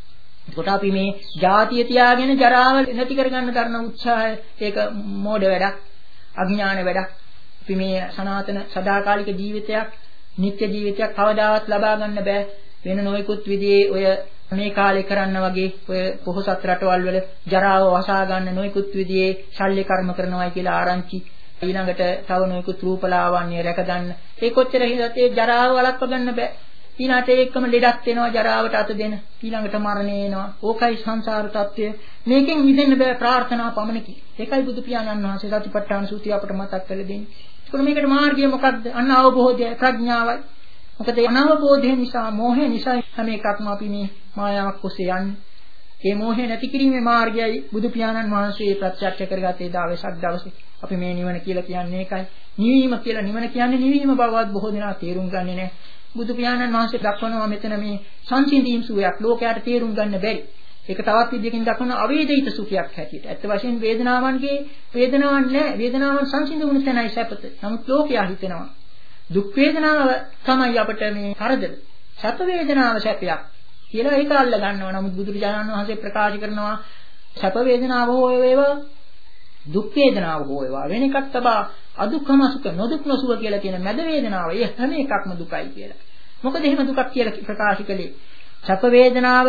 S2: ඒකට අපි මේ ජාතිය තියාගෙන ජරාව නැති කරගන්න දරන උත්සාහය ඒක මෝඩ වැඩක්, අඥාන වැඩක්. අපි මේ සනාතන සදාකාලික ජීවිතයක්, නිත්‍ය ජීවිතයක් කවදාවත් ලබා ගන්න බෑ. වෙන නොයෙකුත් විදිහේ ඔය මේ කාලේ කරන්න වගේ ඔය පොහොසත් රටවල් වල ජරාව වසා ගන්න නොයෙකුත් විදිහේ ශල්‍ය කර්ම කරනවායි කියලා ආරංචි ඊළඟට තව නොයෙකුත් රූපලාවන්‍ය රැක ගන්න ඒ කොච්චර හිතත් ඒ ජරාව වළක්ව ගන්න බෑ. ඊළඟට ඒකම ලෙඩක් වෙනවා ජරාවට අත දෙන ඊළඟට මරණය එනවා. ඕකයි සංසාර තත්ත්වය. මේකෙන් මිදෙන්න බෑ ප්‍රාර්ථනා පමණකි. ඒකයි බුදු පියාණන් වහන්සේ සතිපට්ඨාන සූත්‍රය අපට මතක් කරලා දෙන්නේ. ඒකෝ මේකට මාර්ගය මොකක්ද? අන්න අවබෝධය ප්‍රඥාවයි. මොකද ඒ අනවබෝධය නිසා මෝහය නිසා හැම එකක්ම අපි මේ මායාවක් ඔස්සේ යන්නේ. මේ මෝහය නැති කිරීමේ මාර්ගයයි බුදු පියාණන් වහන්සේ ප්‍රත්‍යක්ෂ කරගත්තේ දවසක් දවසේ. අපි මේ නිවන කියලා කියන්නේ ඒකයි. නිවීම කියලා නිවන කියන්නේ නිවීම බවවත් බොහෝ දෙනා තේරුම් ගන්නේ නැහැ. බුදු පියාණන් වහන්සේ දක්වනවා මෙතන මේ සංසිඳීම් සුවයක් ලෝකයට තේරුම් ගන්න බැරි. ඒක තවත් විදිහකින් දක්වන අවේදිත සුඛයක් හැටියට. ඇත්ත වශයෙන් වේදනාවන්ගේ වේදනාවක් නැහැ. වේදනාවන් සංසිඳුණු තැනයි සැපත. නමුත් ලෝකයා හිතනවා දුක් වේදනාව තමයි අපට මේ කරදර. සැප වේදනාව සැපයක් කියලා ඒක අල්ල ගන්නවා. නමුත් බුදුරජාණන් වහන්සේ ප්‍රකාශ කරනවා සැප වේදනාව හෝ වේවා දුක් වේදනාව හෝ වේවා වෙන එකක් තබා අදුක්ඛම සුඛ නොදුක් නොසුව කියලා කියන මැද වේදනාව. ඒ හැම එකක්ම දුකයි කියලා. මොකද එහෙම දුකක් කියලා ප්‍රකාශ කළේ සැප වේදනාව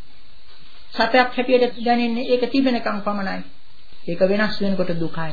S2: සැපයක් හැටියට දැනෙන්නේ ඒක තිබෙනකම් පමණයි. ඒක වෙනස් වෙනකොට දුකයි.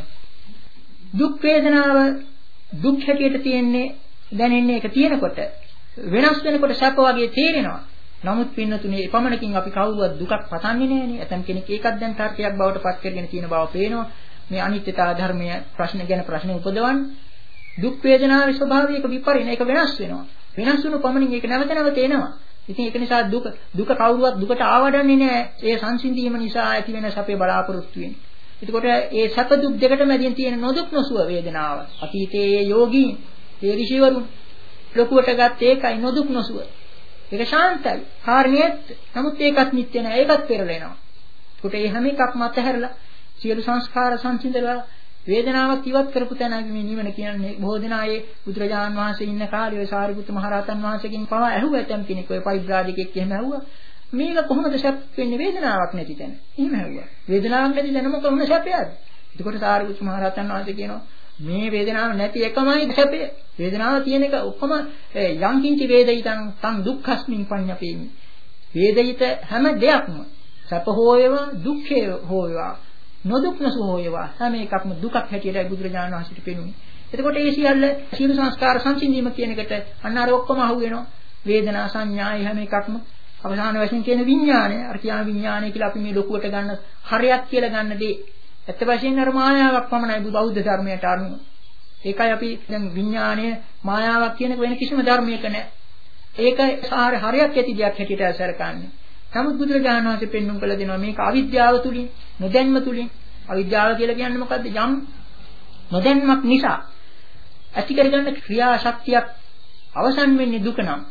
S2: දුක් වේදනාව දුක් හැටියට තියෙන්නේ දැනෙන්නේ ඒක තියෙනකොට වෙනස් වෙනකොට සැප වගේ තේරෙනවා. නමුත් පින්නතුනේ එපමණකින් අපි කවුරුවත් දුකක් පතන්නේ නැහැනේ. ඇතම් කෙනෙක් ඒකත් දැන් තර්කයක් බවට පත් කරගෙන තියෙන බව පේනවා. මේ අනිත්‍යතා ධර්මය ප්‍රශ්න ගැන ප්‍රශ්න උපදවන්නේ. දුක් වේදනාවේ ස්වභාවයක විපරිණ ඒක වෙනස් වෙනවා. වෙනස් වුණු පමණින් ඒක නැවත නැවත එනවා. ඉතින් ඒක නිසා දුක දුක කවුරුවත් දුකට ආවඩන්නේ නැහැ. ඒ සංසිඳීම නිසා ඇති වෙන සැපේ බලාපොරොත්තු වෙන්නේ. එතකොට ඒ සැප දුක් දෙකට මැදින් තියෙන නොදුක් නොසුව වේදනාව. අතීතයේ යෝගී ඒ ඍෂිවරුන් ලොකුවට ගත් ඒකයි නොදුක් නොසුව. ඒක ශාන්තයි. කාර්යයේත් නමුත් ඒකත් නිත්‍ය නෑ. ඒකත් පෙරලෙනවා. ඒකට මේ හැම එකක්ම අතහැරලා සියලු සංස්කාර සංසිඳලා වේදනාවක් ඉවත් කරපු තැන මේ නිවන කියන්නේ බොහෝ දෙනා ඒ බුදුරජාණන් වහන්සේ ඉන්න කාලේ ඔය සාරිපුත්ත මහ රහතන් වහන්සේගෙන් පවා ඇහුවා ඇතම් කෙනෙක් ඔය පරිබ්‍රාජකෙක් එහෙම ඇහුවා මේක කොහොමද සැප වෙන්නේ වේදනාවක් නැති තැන එහෙම ඇහුවා වේදනාවක් නැති තැන මොකද සැපයද එතකොට සාරිපුත්ත මහ රහතන් වහන්සේ කියනවා මේ වේදනාව නැති එකමයි සැපය වේදනාව තියෙන එක ඔක්කොම යම් කිංචි වේදිතං තං දුක්ඛස්මින් පඤ්ඤපේමි වේදිත හැම දෙයක්ම සැප හෝ වේවා දුක්ඛ හෝ වේවා නොදුක් නොසුව හොයවා හැම එකක්ම දුකක් හැටියටයි බුදුරජාණන් වහන්සේට පෙනුනේ. එතකොට ඒ සියල්ල සියලු සංස්කාර සංසිඳීම කියන එකට අන්න අර ඔක්කොම අහු වෙනවා. වේදනා සංඥායි හැම එකක්ම අවසාන වශයෙන් කියන විඥානය අර කියන විඥානය කියලා අපි මේ ලොකුවට ගන්න හරයක් කියලා ගන්න දේ. ඇත්ත වශයෙන්ම අර මායාවක් පමණයි බෞද්ධ ධර්මයට අනුව. ඒකයි අපි දැන් විඥානය මායාවක් කියන වෙන කිසිම ධර්මයක නැහැ. ඒක සාර හරයක් ඇති දෙයක් හැටියට අසරකන්නේ. නමුත් බුදුරජාණන් වහන්සේ පෙන්වුම් කළ දෙනවා මේක අවිද්‍යාව තුලින් නොදැන්ම තුලින් අවිද්‍යාව කියලා කියන්නේ මොකද්ද යම් නොදැන්මක් නිසා ඇති කරගන්න ක්‍රියා ශක්තියක් අවසන් වෙන්නේ දුක නම්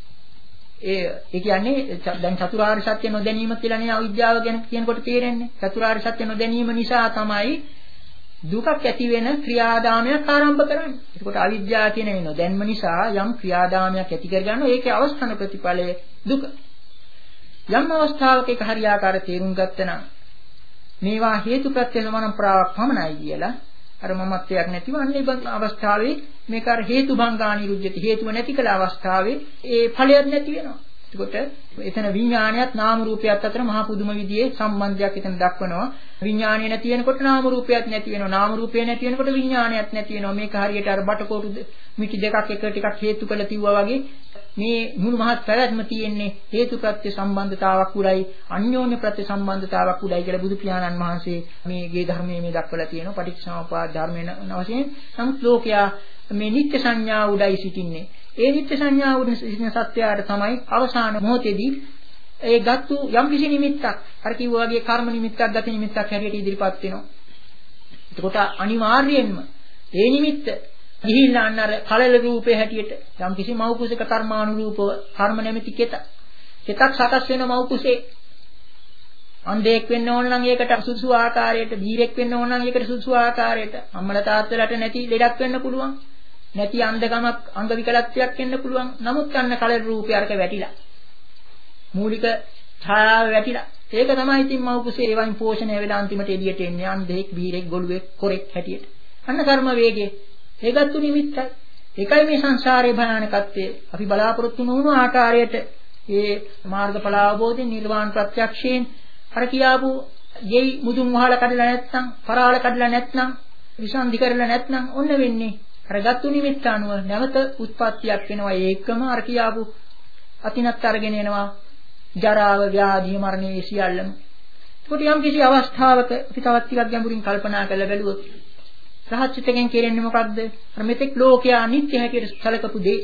S2: ඒ ඒ කියන්නේ දැන් චතුරාර්ය සත්‍ය නොදැනීම කියලා නේ අවිද්‍යාව ගැන කියනකොට තේරෙන්නේ චතුරාර්ය සත්‍ය නොදැනීම නිසා තමයි දුකක් ඇති වෙන ක්‍රියාදාමයක් ආරම්භ කරන්නේ. ඒකට අවිද්‍යාව කියන මේ නොදැන්ම නිසා යම් ක්‍රියාදාමයක් ඇති කරගන්නවා ඒකේ අවස්ථාන ප්‍රතිඵලය දුක. යම් අවස්ථාවක ඒක හරියාකාර තේරුම් ගත්තනම් මේවා හේතුප්‍රත්‍ය සමානම්ප්‍රාවක් පමණයි කියලා අර මමත්වයක් නැතිව අන්නේ අවස්ථාවේ මේක අර හේතුභංගානි රුජ්‍යති හේතුව නැති කළ අවස්ථාවේ ඒ ඵලයක් නැති වෙනවා. එතකොට එතන විඥානයත් නාම රූපයත් අතර මහා පුදුම විදිහේ සම්බන්ධයක් එතන දක්වනවා. විඥානය නැති වෙනකොට නාම රූපයත් නැති වෙනවා. නාම රූපය නැති වෙනකොට විඥානයත් නැති වෙනවා. මේක හරියට අර බටකොටු මිටි දෙකක් එක ටිකක් හේතු කළ තියුවා වගේ මේ මුළු මහත් පැවැත්ම තියෙන්නේ හේතුප්‍රත්‍ය සම්බන්ධතාවක් උඩයි අන්‍යෝන්‍ය ප්‍රත්‍ය සම්බන්ධතාවක් උඩයි කියලා බුදු පියාණන් වහන්සේ මේගේ ධර්මයේ මේ දක්වලා තියෙනවා පටිච්චසමුප්පාද ධර්මයෙන් වශයෙන්. නමුත් ලෝකයා මේ නිත්‍ය සංඥා උඩයි සිටින්නේ. ඒ නිත්‍ය සංඥා උඩ සිටින සත්‍යයට තමයි අවසාන මොහොතේදී ඒ ගත්තු යම් කිසි නිමිත්තක් අර කිව්වා වගේ කර්ම නිමිත්තක් ගති නිමිත්තක් හැටියට ඉදිරිපත් වෙනවා. එතකොට අනිවාර්යයෙන්ම ඒ නිමිත්ත ගිහිල්ලා අන්න අර කලල රූපේ හැටියට යම් කිසි මව් කුසක කර්මානුරූපව කර්ම නැමැති කෙත කෙතක් සකස් වෙන මව් කුසේ අන්ධයෙක් වෙන්න ඕන නම් ඒකට සුසු ආකාරයට බීරෙක් වෙන්න ඕන නම් ඒකට සුසු ආකාරයට අම්මලා තාත්තලාට නැති ලෙඩක් වෙන්න පුළුවන් නැති අන්ධකමක් අංග විකලත්වයක් වෙන්න පුළුවන් නමුත් අන්න කලල රූපේ අරක වැටිලා මූලික ඡායාව වැටිලා ඒක තමයි ඉතින් මව් කුසේ ඒවයින් පෝෂණය වෙලා අන්තිමට එළියට එන්නේ අන්ධයෙක් බීරෙක් ගොළුෙක් කොරෙක් හැටියට අන්න කර්ම වේගයේ ඒකත්තු නිමිත්තයි. ඒකයි මේ සංසාරයේ භයානකත්වය. අපි බලාපොරොත්තු නොවුණු ආකාරයට මේ මාර්ගඵල අවබෝධයෙන් නිර්වාණ ප්‍රත්‍යක්ෂයෙන් අර කියාපු යෙයි මුදුන් වහලා කඩලා නැත්නම්, පරාල කඩලා නැත්නම්, විසන්ධි කරලා නැත්නම් ඔන්න වෙන්නේ. අර ගත්තු නිමිත්ත අනුව නැවත උත්පත්තියක් වෙනවා. ඒකම අර කියාපු අතිනත් අරගෙන එනවා. ජරාව, ව්‍යාධි, මරණය සියල්ලම. ඒකට යම් කිසි අවස්ථාවක අපි තවත් ටිකක් ගැඹුරින් කල්පනා කරලා බැලුවොත් රහත් චිත්තයෙන් කියන්නේ මොකක්ද? අර මෙතෙක් ලෝකයා අනිත්‍ය හැටියට සැලකපු දේ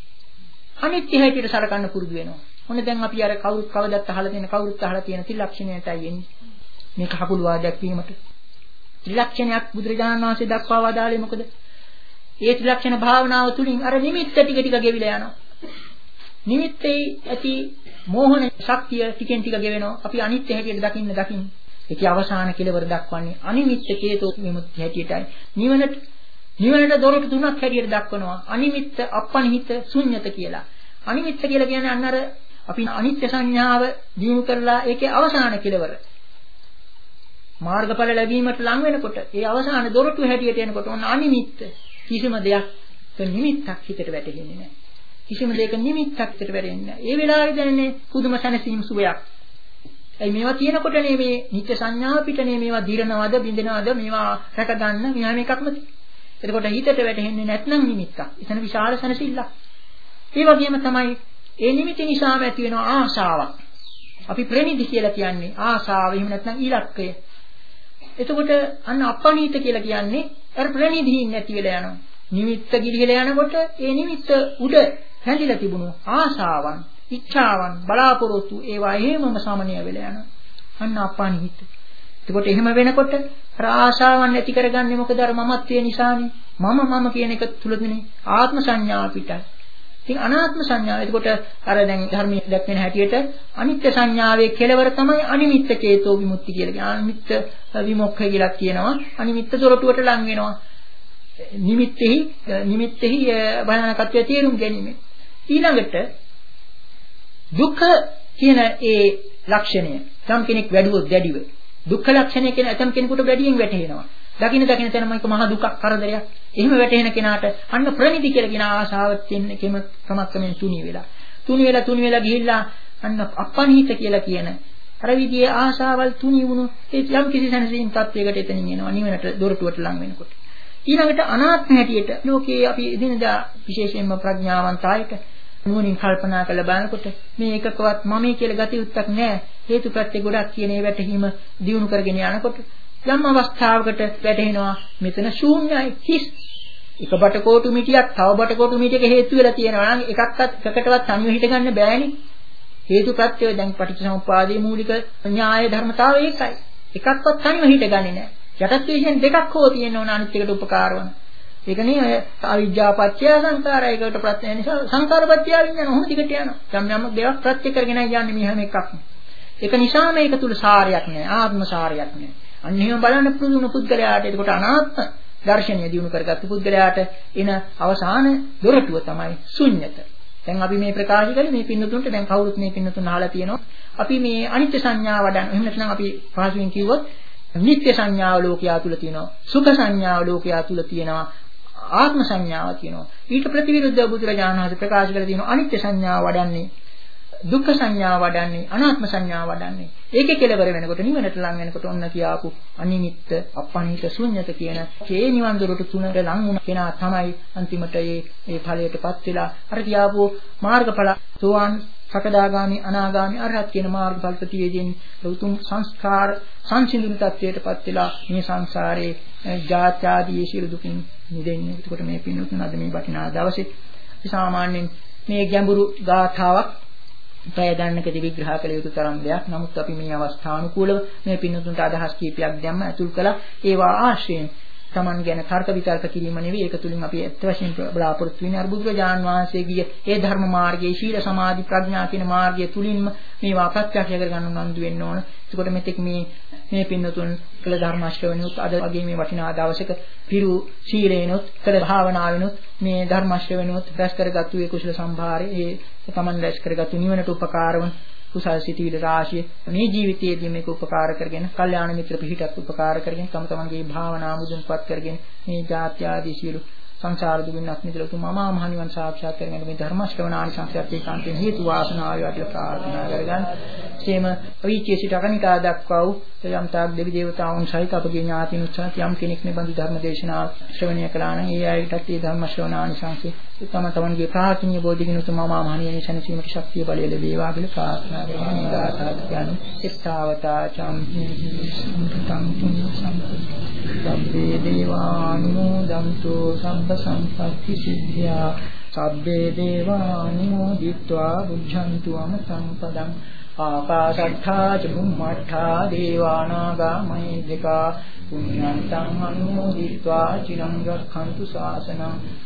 S2: අනිත්‍ය හැටියට සැලකන්න පුරුදු වෙනවා. මොන දැන් අපි අර කවුරුත් කවදත් අහලා තියෙන කවුරුත් අහලා තියෙන ත්‍රිලක්ෂණයටයි එන්නේ. මේක හකුළු වාදයක් වීමට. ත්‍රිලක්ෂණයක් බුදුරජාණන් වහන්සේ දක්වා වදාළේ මොකද? ඒ ත්‍රිලක්ෂණ භාවනාව තුළින් අර නිමිත්ත ටික ටික ගෙවිලා යනවා. නිමිත්තේ ඇති මෝහන ශක්තිය ටිකෙන් ටික ගෙවෙනවා. අපි අනිත්‍ය හැටියට දකින්න දකින්න ඒකේ අවසාන කෙලවර දක්වන්නේ අනිමිත්ත චේතෝ විමුක්ති හැටියටයි. නිවනට නිවනට දොරටු තුනක් හැටියට දක්වනවා. අනිමිත්ත, අපනිහිත, ශුන්්‍යත කියලා. අනිමිත්ත කියලා කියන්නේ අන්න අර අපි අනිත්‍ය සංඥාව දිනු කරලා ඒකේ අවසාන කෙලවර. මාර්ගඵල ලැබීමට ලං වෙනකොට ඒ අවසාන දොරටු හැටියට එනකොට ඔන්න අනිමිත්ත කිසිම දෙයක් නිමිත්තක් හිතට වැටෙන්නේ නැහැ. කිසිම දෙයක නිමිත්තක් හිතට වැටෙන්නේ නැහැ. ඒ වෙලාවේ දැනෙන්නේ පුදුම සැනසීම සුවයක්. ඒ මේවා තියෙනකොටනේ මේ නිත්‍ය සංඥාව පිටනේ මේවා දිරනවද බින්දනවද මේවා රැක ගන්න මෙහා මේකක්ම එතකොට හිතට වැටෙන්නේ නැත්නම් නිමිත්තක්. එතන විශාල සැනසෙල්ලක්. ඒ වගේම තමයි ඒ නිමිති නිසාම ඇති වෙන ආශාවක්. අපි ප්‍රනිධි කියලා කියන්නේ ආශාව එහෙම නැත්නම් ඉලක්කය. එතකොට අන්න අපණීත කියලා කියන්නේ අර ප්‍රණීතීන් නැති වෙලා යනවා. නිමිත්ත ගිලිහලා යනකොට ඒ නිමිත්ත උඩ හැඳිලා තිබුණු ආශාවන්, ඉච්ඡාවන්, බලාපොරොත්තු ඒවා එහෙමම සමනය වෙලා යනවා. අන්න අපණීත. එතකොට එහෙම වෙනකොට අර ආශාවන් නැති කරගන්නේ මොකද? අර මමත්වයේ නිසානේ. මම මම කියන එක තුලදීනේ ආත්ම සංඥාව පිටයි. ඉතින් අනාත්ම සංඥාව. එතකොට අර දැන් ධර්මයේ දැක්වෙන හැටියට අනිත්‍ය සංඥාවේ කෙලවර තමයි අනිමිත්ත චේතෝ විමුක්ති කියලා කියනවා. අනිමිත්ත විමුක්ඛය කියලා කියනවා. අනිමිත්ත දොරටුවට ලං වෙනවා. නිමිත්තෙහි නිමිත්තෙහි භයානකත්වය තේරුම් ගැනීම. ඊළඟට දුක්ඛ කියන ඒ ලක්ෂණය සම් කෙනෙක් වැඩුවොත් දැඩිව දුක්ඛ ලක්ෂණය කියන ඇතම් කෙනෙකුට වැඩියෙන් වැටහෙනවා. දකින්න දකින්න තැනම එක මහා දුකක් කරදරයක්. එහෙම වැටෙන කෙනාට අන්න ප්‍රණිදි කියලා කියන ආශාවක් තියෙන කෙම ක්‍රමක්‍රමයෙන් තුනී වෙලා. තුනී වෙලා තුනී වෙලා ගිහිල්ලා අන්න අපණීත කියලා කියන අර විදිහේ ආශාවල් තුනී වුණු ඒ යම් කිසි සැනසීම් තත්වයකට එතනින් එනවා නිවනට දොරටුවට ලං වෙනකොට. ඊළඟට අනාත්ම හැටියට ලෝකයේ අපි එදිනදා විශේෂයෙන්ම ප්‍රඥාවන්තයිට නුවණින් කල්පනා කරලා බලනකොට මේ එකකවත් මමයි කියලා ගතිය උත්තක් නැහැ. හේතුප්‍රත්‍ය ගොඩක් කියන ඒ වැටහීම දියුණු කරගෙන යනකොට යම් අවස්ථාවකට වැටෙනවා මෙතන ශූන්‍යයි හිස්. එක බටකොටු මිටියක් තව බටකොටු මිටියක හේතු වෙලා තියෙනවා නම් එකක්වත් එකකටවත් තනියම හිට ගන්න බෑනේ. හේතුප්‍රත්‍ය දැන් පටිච්චසමුප්පාදයේ මූලික න්‍යාය ධර්මතාවය ඒකයි. එකක්වත් තනියම හිට ගන්නේ නැහැ. යටත් විශේෂයෙන් දෙකක් හෝ තියෙන්න ඕන අනිත් එකට උපකාර වන. ඒකනේ ඔය අවිජ්ජාපත්‍ය සංකාරය ඒකට ප්‍රත්‍ය නිසා සංකාරපත්‍ය විඥාන ඔහොම දිගට යනවා. යම් යම් දේවල් ප්‍රත්‍ය කරගෙන යන්නේ මේ හැම එකක්ම. ඒක නිසා මේක තුල සාරයක් නැහැ ආත්ම සාරයක් නැහැ. අන්න එහෙම බලන්න පුදුන පුද්ගලයාට එතකොට අනාත්ම දර්ශනය දිනු කරගත්තු පුද්ගලයාට එන අවසාන දොරටුව තමයි ශුන්්‍යත. දැන් අපි මේ ප්‍රකාශ කළේ මේ පින්නතුන්ට දැන් කවුරුත් මේ පින්නතුන් අහලා තියෙනවා. අපි මේ අනිත්‍ය සංඥාව වඩන එහෙම නැත්නම් අපි පහසුවෙන් කිව්වොත් නිත්‍ය සංඥාව ලෝකයා තුල තියෙනවා. සුඛ සංඥාව ලෝකයා තුල තියෙනවා. ආත්ම සංඥාව තියෙනවා. ඊට ප්‍රතිවිරුද්ධව බුදුරජාණන් වහන්සේ ප්‍රකාශ කරලා තියෙනවා අනිත්‍ය සංඥාව වඩන්නේ දුක්ඛ සංඥාව වඩන්නේ අනාත්ම සංඥාව වඩන්නේ. ඒකේ කෙලවර වෙනකොට නිවනට ලං වෙනකොට ඔන්න කියාපු අනිමිත්ත අපනිත ශුන්්‍යත කියන මේ නිවන් දොරටු තුනට ලං වුණ කෙනා තමයි අන්තිමට මේ මේ ඵලයටපත් වෙලා අර කියාපු මාර්ගඵල සෝවාන් සකදාගාමි අනාගාමි අරහත් කියන මාර්ගඵල ප්‍රතිවේදීන් උතුම් සංස්කාර සංසිඳුණු තත්වයටපත් වෙලා මේ සංසාරේ ජාත්‍ය ආදී සියලු දුකින් මිදෙන්නේ. එතකොට මේ පින්වත්නි අද මේ වටිනා දවසේ සාමාන්‍යයෙන් මේ ගැඹුරු ගාථාවක් පැය ගන්නකදී විග්‍රහ කළ යුතු තරම් දෙයක්. නමුත් අපි මේ අවස්ථානුකූලව මේ පින්වත්තුන්ට අදහස් කීපයක් දැම්ම ඇතුල් කළා. ඒවා ආශ්‍රයෙන් Taman ගැන තර්ක විතර්ක කිරීම නෙවෙයි. ඒක තුලින් අපි ඇත්ත වශයෙන් බලාපොරොත්තු වෙන්නේ අර බුදුරජාන් වහන්සේගේ ඒ ධර්ම මාර්ගයේ ශීල සමාධි ප්‍රඥා කියන මාර්ගය තුලින්ම මේවා ප්‍රත්‍යක්ෂ කරගන්න උනන්දු වෙන්න ඕන. එතකොට මෙතෙක් මේ මේ පින්නතුන් කළ ධර්ම ශ්‍රවණියුත් අද වගේ මේ වටිනා දවසක පිරු ශීලේනොත් කළ භාවනාවෙනොත් මේ ධර්ම ශ්‍රවණියුත් රැස් කරගත්තු ඒ කුසල සම්භාරේ ඒ Taman රැස් කරගත්තු නිවනට උපකාර වන කුසල් සිටිවිලි රාශිය මේ ජීවිතයේදී මේක උපකාර කරගෙන, කල්යාණ මිත්‍ර පිහිටක් උපකාර කරගෙන, තම තමන්ගේ භාවනා මුදුන්පත් කරගෙන මේ ජාත්‍ය ආදී සියලු සංසාර දුකින්වත් මිදලා උතුම් අමා මහ නිවන් සාක්ෂාත් කරගන්න මේ ධර්ම ශ්‍රවණ ආනිසංසයත් ඒකාන්තයෙන් හේතු වාසනාව වේවා ප්‍රාර්ථනා කරගන්න. එසේම අවීචයේ සිට අකනිකා දක්වා වූ යම් තාක් දෙවි දේවතාවුන් සහිත අපගේ ඥාතින් උත්සාහ යම් කෙනෙක් මේ බඳු ධර්ම දේශනා ශ්‍රවණය කළා නම් ඒ අයටත් මේ ධර්ම ශ්‍රවණ ආනිසංසය තම තමන්ගේ ප්‍රාර්ථනීය බෝධිගින උතුම් අමා මහ නිවන සැනසීමට ශක්තිය බලය ලැබේවා කියලා ප්‍රාර්ථනා කරනවා. මේ දාසාත් කියන්නේ එක්තාවතා චම්හි සම්පතං පුඤ්ඤ සම්පතං සබ්බේ දේවානුමෝදන්තු සම්ප සම්පත්ති සිද්ධා සබ්බේ දේවානුමෝදිत्वा බුද්ධන්තු අමතං පදං ආකාශට්ඨා ච බුම්මට්ඨා දේවානාගා මහිද්దికා පුඤ්ඤන්තං අනුමෝදිत्वा චිරං රක්ඛන්තු ශාසනං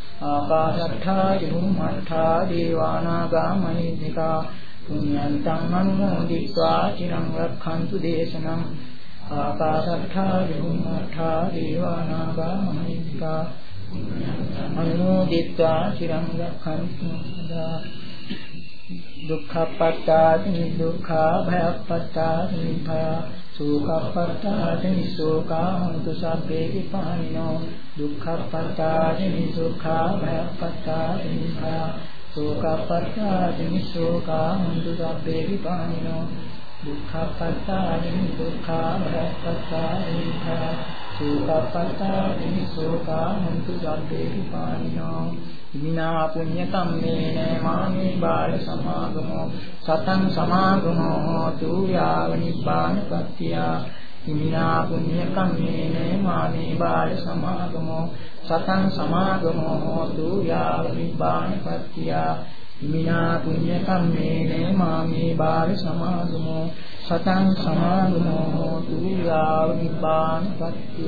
S2: ආකාශට්ඨා ච බුම්මට්ඨා දේවානාගා මහිද්దికා පුඤ්ඤන්තං අනුමෝදිत्वा චිරං රක්ඛන්තු දේශනං ආකාශට්ඨා ච බුම්මට්ඨා දේවානාගා මහිද්దికා අනුමෝදිत्वा චිරං රක්ඛන්තු සදා දුක්ඛපත්තානි දුක්ඛා භයපත්තානි භය සෝකපත්තානි සෝකා හොන්තු සබ්බේ විපානිනෝ දුක්ඛපත්තානි දුක්ඛා භයපත්තානි භය සෝකපත්තානි සෝකා හොන්තු සබ්බේ විපානිනෝ දුක්ඛපත්තානි දුක්ඛා භයපත්තානි භය සෝකපත්තානි සෝකා හොන්තු සබ්බේ විපානිනෝ විනා පුඤ්ඤ කම්මේන මාමේ බාල සමාගමෝ සතං සමාගමෝ හෝතු යාව නිබ්බාන පත්‍තිය ඉමිනා පුඤ්ඤ කම්මේන මාමේ බාල සමාගමෝ සතං සමාගමෝ හෝතු යාව නිබ්බානපත්තිය ඉමිනා පුඤ්ඤ කම්මේන මාමේ බාල සමාගමෝ සතං සමාගමෝ හෝතු යාව නිබ්බානපත්තිය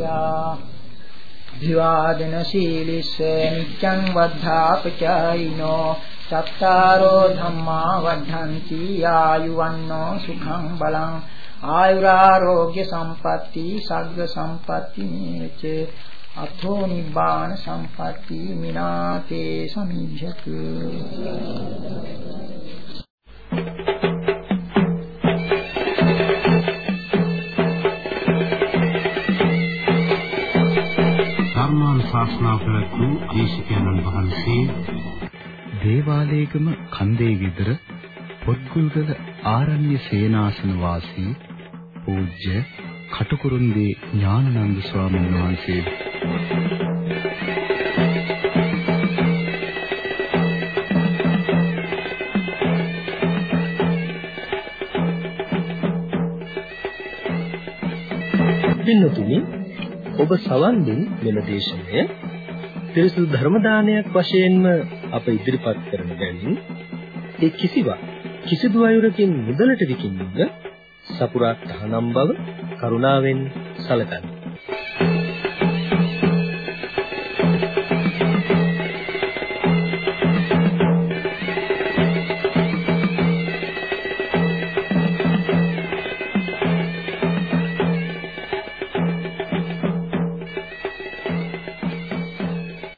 S2: විවාදන සීලිස්ස නිච්ඡං වද්ධාපචායිනෝ චත්තාරෝ ධම්මා වද්ධන්ති ආයුවන්නෝ සුඛං බලං ආයුරාෝග්‍ය සම්පatti සග්ග සම්පatti මේච අතෝ නිබ්බාන සම්පatti මිනාතේ සමිජ්ජතු
S3: ධර්මාන් ශාස්ත්‍රා ප්‍රතු දේශකයන්න් වහන්සේ
S1: දේවාලේගම කන්දේ විතර පොත්ගුල්ගල ආරණ්‍ය සේනාසන වාසී පූජ්‍ය කටුකුරුන්දී ඥානানন্দ ස්වාමීන් වහන්සේ
S4: පින්නතුනි ඔබ සවන් දුන් මෙම දේශනය පිරිසුදු ධර්ම දානයක් වශයෙන්ම අප ඉදිරිපත් කරන බැවින් ඒ කිසිවක් කිසිදු අයුරකින් මුදලට විකිණීම සපුරා තහනම් බව කරුණාවෙන් සැලකන්න.